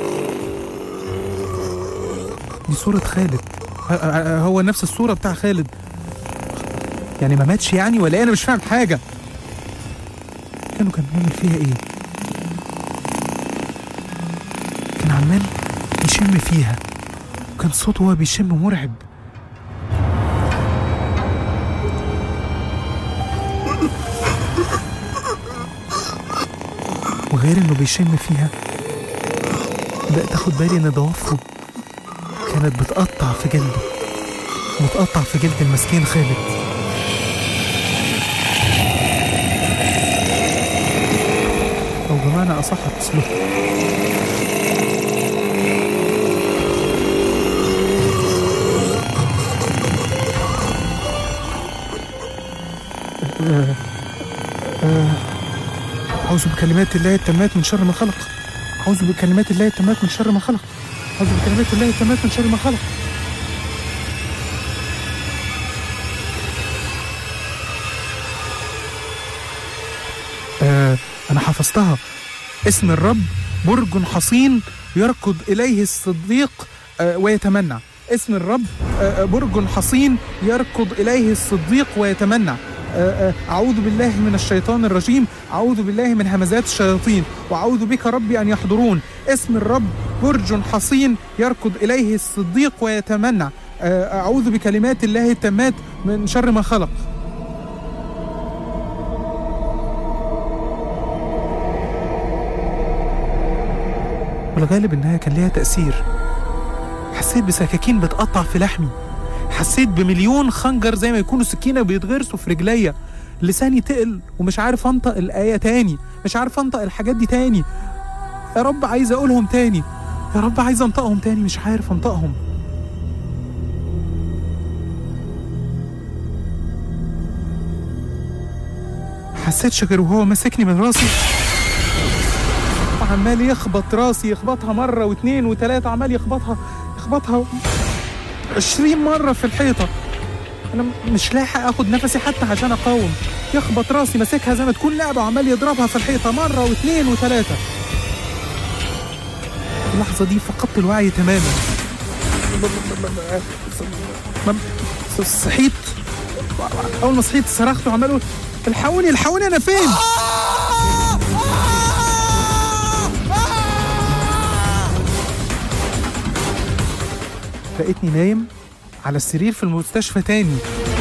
دي صورة خالد، هو نفس الصورة بتاع خالد. يعني ما ماتش يعني ولا إيه؟ أنا مش فاهم حاجة. كانوا كان بيعمل فيها إيه؟ كان عمال يشم فيها، وكان صوته وهو بيشم مرعب. وغير انه بيشم فيها، بدأت اخد بالي ان ضوافره كانت بتقطع في جلده، بتقطع في جلد المسكين خالد. او بمعنى اصح تسلخ. آه آه أعوذ بكلمات الله التامات من شر ما خلق. أعوذ بكلمات الله التامات من شر ما خلق. أعوذ بكلمات الله التامات من شر ما خلق. آه أنا حفظتها. اسم الرب برج حصين يركض إليه الصديق آه ويتمنى. اسم الرب آه برج حصين يركض إليه الصديق ويتمنى. أعوذ بالله من الشيطان الرجيم، أعوذ بالله من همزات الشياطين، وأعوذ بك ربي أن يحضرون. اسم الرب برج حصين يركض إليه الصديق ويتمنى. أعوذ بكلمات الله التامات من شر ما خلق. والغالب إنها كان ليها تأثير. حسيت بسكاكين بتقطع في لحمي، حسيت بمليون خنجر زي ما يكونوا سكينة بيتغرسوا في رجليا. لساني تقل ومش عارف انطق الآية تاني، مش عارف انطق الحاجات دي تاني. يا رب عايز اقولهم تاني، يا رب عايز انطقهم تاني، مش عارف انطقهم. حسيتش غير وهو ماسكني من راسي وعمال يخبط راسي، يخبطها مرة واتنين وتلاتة، عمال يخبطها يخبطها عشرين مرة في الحيطة. أنا مش لاحق أخد نفسي حتى عشان أقاوم. يخبط راسي ماسكها زي ما تكون لعبة وعمال يضربها في الحيطة مرة واثنين وثلاثة. اللحظة دي فقدت الوعي تماما. صحيت، أول ما صحيت صرخت وعمال أقول الحقوني الحقوني أنا فين؟ لقيتني نايم على السرير في المستشفى تاني،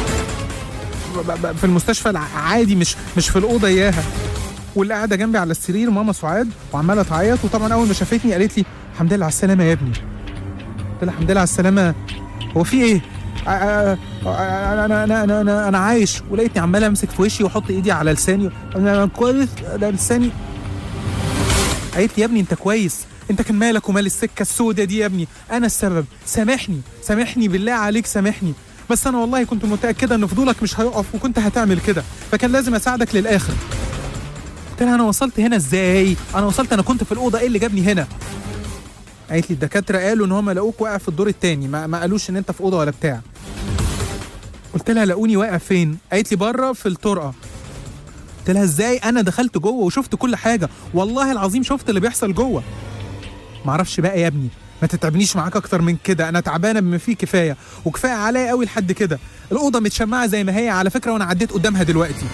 في المستشفى العادي، مش مش في الأوضة إياها. واللي قاعدة جنبي على السرير ماما سعاد وعمالة تعيط. وطبعا أول ما شافتني قالت لي الحمد لله على السلامة يا ابني. قلت لها الحمد لله على السلامة، هو في إيه؟ أنا أنا أنا أنا أنا, أنا عايش. ولقيتني عمالة أمسك في وشي وأحط إيدي على لساني. أنا كويس، ده لساني. قالت لي يا ابني أنت كويس، انت كان مالك ومال السكه السوداء دي يا ابني، انا السبب، سامحني سامحني بالله عليك سامحني، بس انا والله كنت متاكده ان فضولك مش هيقف وكنت هتعمل كده، فكان لازم اساعدك للاخر. قلت لها انا وصلت هنا ازاي؟ انا وصلت، انا كنت في الاوضه، ايه اللي جابني هنا؟ قالت لي الدكاتره قالوا ان هم لقوك واقع في الدور الثاني، ما, ما قالوش ان انت في اوضه ولا بتاع. قلت لها لقوني واقع فين؟ قالت لي بره في الطرقه. قلت لها ازاي؟ انا دخلت جوه وشفت كل حاجه، والله العظيم شفت اللي بيحصل جوه. معرفش بقى يا ابني، ما تتعبنيش معاك اكتر من كده، انا تعبانه بما فيه كفايه، وكفايه عليا قوي لحد كده. الاوضه متشمعه زي ما هي على فكره، وانا عديت قدامها دلوقتي.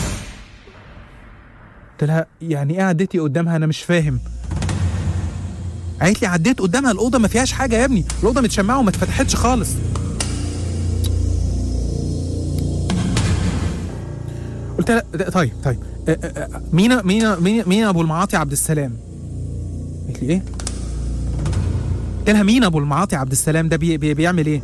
قلت لها يعني ايه عديتي قدامها؟ انا مش فاهم. قالت لي عديت قدامها، الاوضه ما فيهاش حاجه يا ابني، الاوضه متشمعه وما اتفتحتش خالص. قلت لها طيب طيب مين مين مين مين ابو المعاطي عبد السلام؟ قالت لي ايه؟ قلت لها مين ابو المعاطي عبد السلام ده بي بي بيعمل ايه؟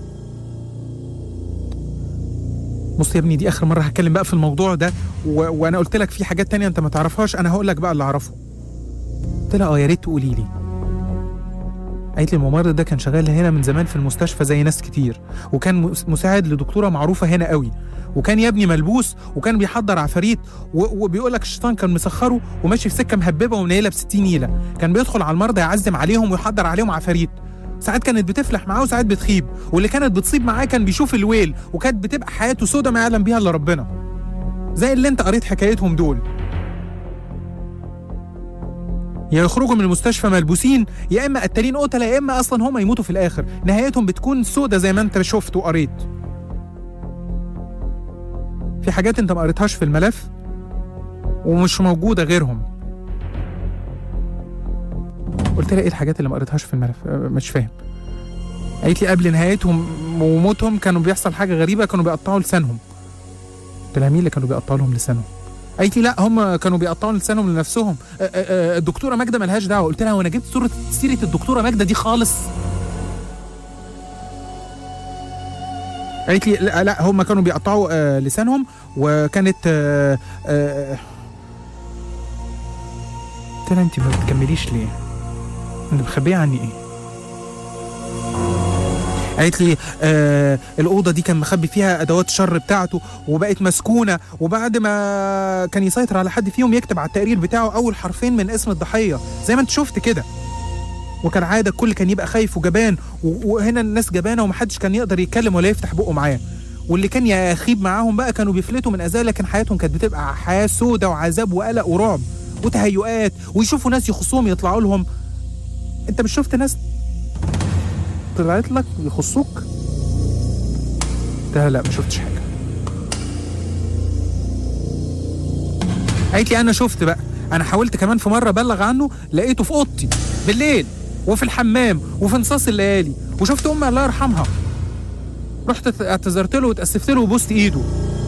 بص يا ابني دي اخر مره هتكلم بقى في الموضوع ده، و... وانا قلت لك في حاجات تانية انت ما تعرفهاش، انا هقول لك بقى اللي اعرفه. قلت لها اه يا ريت تقولي لي. قالت لي الممرض ده كان شغال هنا من زمان في المستشفى زي ناس كتير، وكان مساعد لدكتوره معروفه هنا قوي، وكان يا ابني ملبوس وكان بيحضر عفاريت، وبيقول لك الشيطان كان مسخره وماشي في سكه مهببه ومنيله ب ستين نيله، كان بيدخل على المرضى يعزم عليهم ويحضر عليهم عفاريت، ساعات كانت بتفلح معاه وساعات بتخيب، واللي كانت بتصيب معاه كان بيشوف الويل، وكانت بتبقى حياته سودة ما يعلم بيها الا ربنا، زي اللي انت قريت حكايتهم دول. يا يخرجوا من المستشفى ملبوسين، يا اما قتالين قتله، يا اما اصلا هم يموتوا في الاخر، نهايتهم بتكون سودة زي ما انت شفت وقريت. في حاجات انت ما قريتهاش في الملف ومش موجوده غيرهم. قلت لها ايه الحاجات اللي ما قريتهاش في الملف؟ مش فاهم. قالت لي قبل نهايتهم وموتهم كانوا بيحصل حاجه غريبه، كانوا بيقطعوا لسانهم. قلت لها مين اللي كانوا بيقطعوا لهم لسانهم؟ قالت لي لا هم كانوا بيقطعوا لسانهم لنفسهم، الدكتوره ماجده ملهاش دعوه. قلت لها وانا جبت صوره سيره الدكتوره ماجده دي خالص؟ قالت لي لا, لا هم كانوا بيقطعوا آه لسانهم، وكانت آه آه قلت لها انت ما بتكمليش ليه؟ انت مخبيه عني ايه؟ قالت لي آه الأوضة دي كان مخبي فيها أدوات الشر بتاعته وبقت مسكونة، وبعد ما كان يسيطر على حد فيهم يكتب على التقرير بتاعه أول حرفين من اسم الضحية زي ما أنت شفت كده، وكان عادة الكل كان يبقى خايف وجبان، وهنا الناس جبانة ومحدش كان يقدر يتكلم ولا يفتح بقه معاه، واللي كان يخيب معاهم بقى كانوا بيفلتوا من أذاه، لكن حياتهم كانت بتبقى حياة سودة وعذاب وقلق ورعب وتهيؤات، ويشوفوا ناس يخصوهم يطلعوا لهم. أنت مش شفت ناس طلعت لك يخصوك؟ قلت لها لا ما شفتش حاجه. قالت لي انا شفت بقى، انا حاولت كمان في مره ابلغ عنه، لقيته في اوضتي بالليل وفي الحمام وفي نصاص الليالي، وشفت امي الله يرحمها، رحت اعتذرت له واتاسفت له وبوست ايده.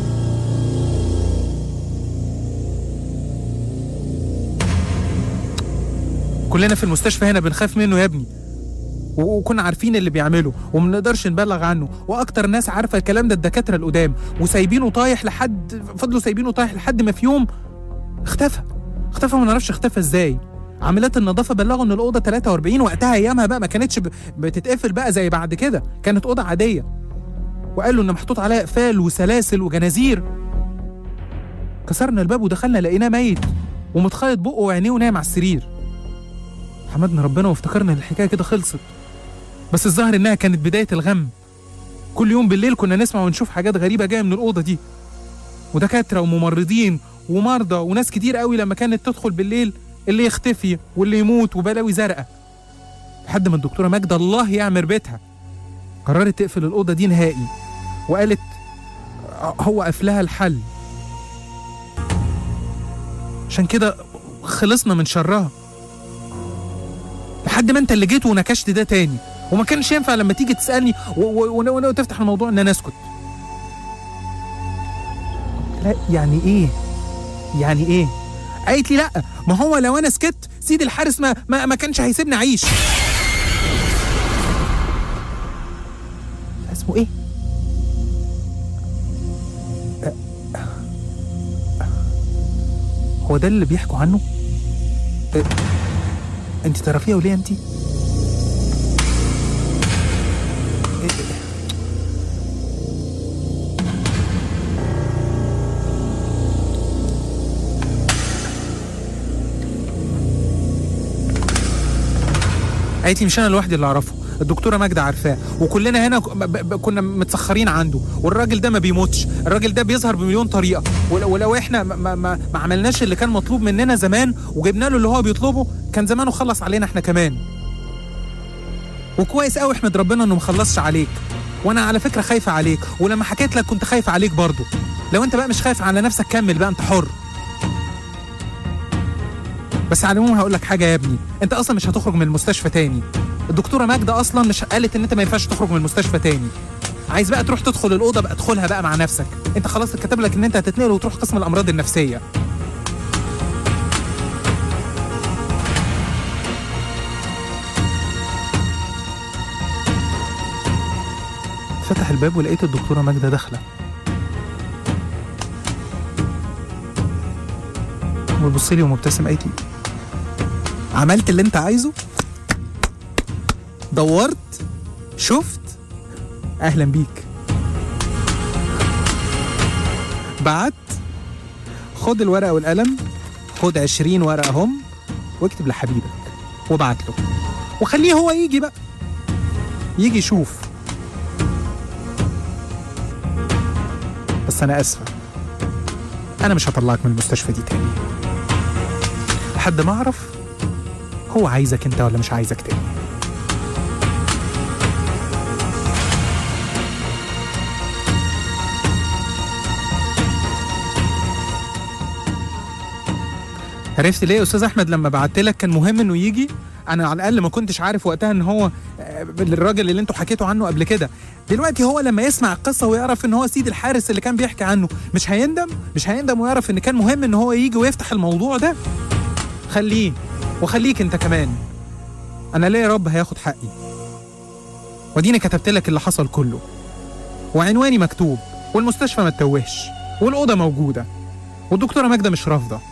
كلنا في المستشفى هنا بنخاف منه يا ابني، وكنا عارفين اللي بيعمله وما نقدرش نبلغ عنه، واكتر ناس عارفه الكلام ده الدكاتره القدام، وسايبينه طايح لحد فضلوا سايبينه طايح لحد ما في يوم اختفى اختفى ما نعرفش اختفى ازاي. عاملات النظافه بلغوا ان الاوضه ثلاثة وأربعين، وقتها ايامها بقى ما كانتش بتتقفل بقى زي بعد كده، كانت اوضه عاديه، وقالوا ان محطوط عليها اقفال وسلاسل وجنازير. كسرنا الباب ودخلنا لقيناه ميت ومتخيط بقه وعينيه ونايم على السرير. حمدنا ربنا وافتكرنا ان الحكايه كده خلصت، بس الظاهر انها كانت بدايه الغم. كل يوم بالليل كنا نسمع ونشوف حاجات غريبه جايه من الاوضه دي، ودكاتره وممرضين ومرضى وناس كتير قوي لما كانت تدخل بالليل اللي يختفي واللي يموت وبلاوي زرقاء، لحد ما الدكتوره ماجده الله يعمر بيتها قررت تقفل الاوضه دي نهائي، وقالت هو قفلها الحل، عشان كده خلصنا من شرها، لحد ما انت اللي جيت ونكشت ده تاني، وما كانش ينفع لما تيجي تسالني وتفتح الموضوع ان انا اسكت. لا يعني ايه؟ يعني ايه؟ قالت لي لا ما هو لو انا سكت سيد الحارس ما ما, ما كانش هيسيبني اعيش. اسمه ايه؟ هو ده اللي بيحكوا عنه؟ أه انت تعرفيها وليه انت؟ قالت لي مش انا لوحدي اللي اعرفه، الدكتوره ماجده عارفاه، وكلنا هنا كنا متسخرين عنده، والراجل ده ما بيموتش، الراجل ده بيظهر بمليون طريقه، ولو احنا ما, ما, ما, ما عملناش اللي كان مطلوب مننا زمان وجبنا له اللي هو بيطلبه كان زمانه خلص علينا احنا كمان. وكويس قوي احمد ربنا انه مخلصش عليك، وانا على فكره خايفه عليك، ولما حكيت لك كنت خايفه عليك برضه. لو انت بقى مش خايف على نفسك كمل بقى، انت حر. بس على العموم هقول لك حاجه يا ابني، انت اصلا مش هتخرج من المستشفى تاني، الدكتوره ماجده اصلا مش قالت ان انت ما ينفعش تخرج من المستشفى تاني، عايز بقى تروح تدخل الاوضه بقى ادخلها بقى مع نفسك، انت خلاص اتكتب لك ان انت هتتنقل وتروح قسم الامراض النفسيه. فتح الباب ولقيت الدكتوره ماجده داخله وبتبص لي ومبتسم، قالت لي عملت اللي انت عايزه؟ دورت؟ شفت؟ اهلا بيك. بعت؟ خد الورقه والقلم، خد عشرين ورقه هم واكتب لحبيبك وابعت له وخليه هو يجي بقى، يجي يشوف. بس انا اسفه، انا مش هطلعك من المستشفى دي تاني لحد ما اعرف هو عايزك انت ولا مش عايزك تاني. عرفت ليه يا استاذ احمد لما بعت لك كان مهم انه يجي؟ انا على الاقل ما كنتش عارف وقتها ان هو الراجل اللي انتوا حكيتوا عنه قبل كده. دلوقتي هو لما يسمع القصه ويعرف ان هو سيد الحارس اللي كان بيحكي عنه مش هيندم؟ مش هيندم ويعرف ان كان مهم ان هو يجي ويفتح الموضوع ده؟ خليه وخليك انت كمان. انا ليه يا رب هياخد حقي؟ وديني كتبت لك اللي حصل كله، وعنواني مكتوب، والمستشفى ما تتوهش، والاوضه موجوده، والدكتوره ماجده مش رافضه.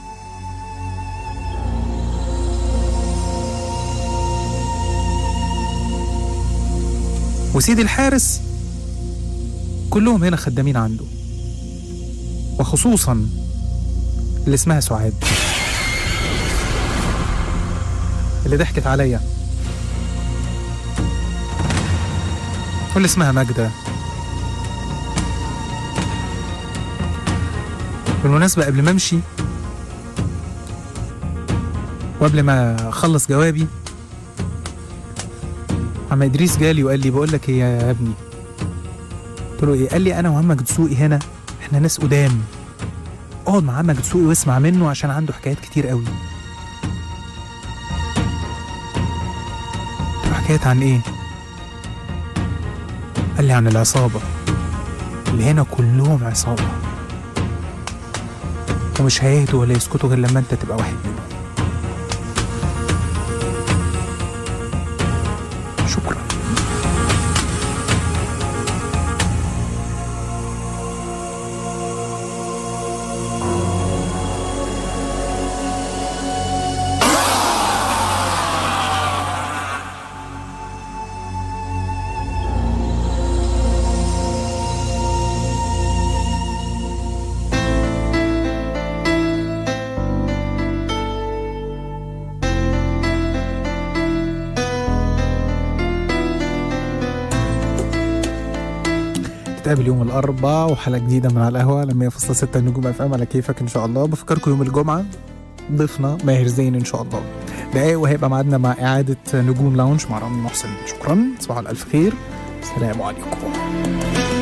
وسيدي الحارس كلهم هنا خدامين عنده، وخصوصا اللي اسمها سعاد اللي ضحكت عليا، واللي اسمها ماجدة. بالمناسبة قبل ما امشي وقبل ما اخلص جوابي، عم ادريس جالي وقال لي بقول لك ايه يا ابني؟ قلت له ايه؟ قال لي انا وعم دسوقي هنا احنا ناس قدام، اقعد مع عم دسوقي واسمع منه عشان عنده حكايات كتير قوي. حكايات عن ايه؟ قال لي عن العصابة اللي هنا، كلهم عصابة ومش هيهدوا ولا يسكتوا غير لما انت تبقى واحد منهم. شكرا. نتقابل يوم الأربعاء وحلقة جديدة من على القهوة لما يفصل ستة نجوم اف ام على كيفك إن شاء الله. بفكركم يوم الجمعة ضيفنا ماهر زين إن شاء الله دقايق، وهيبقى معادنا مع إعادة نجوم لاونج مع رامي محسن. شكرا، تصبحوا على ألف خير، السلام عليكم.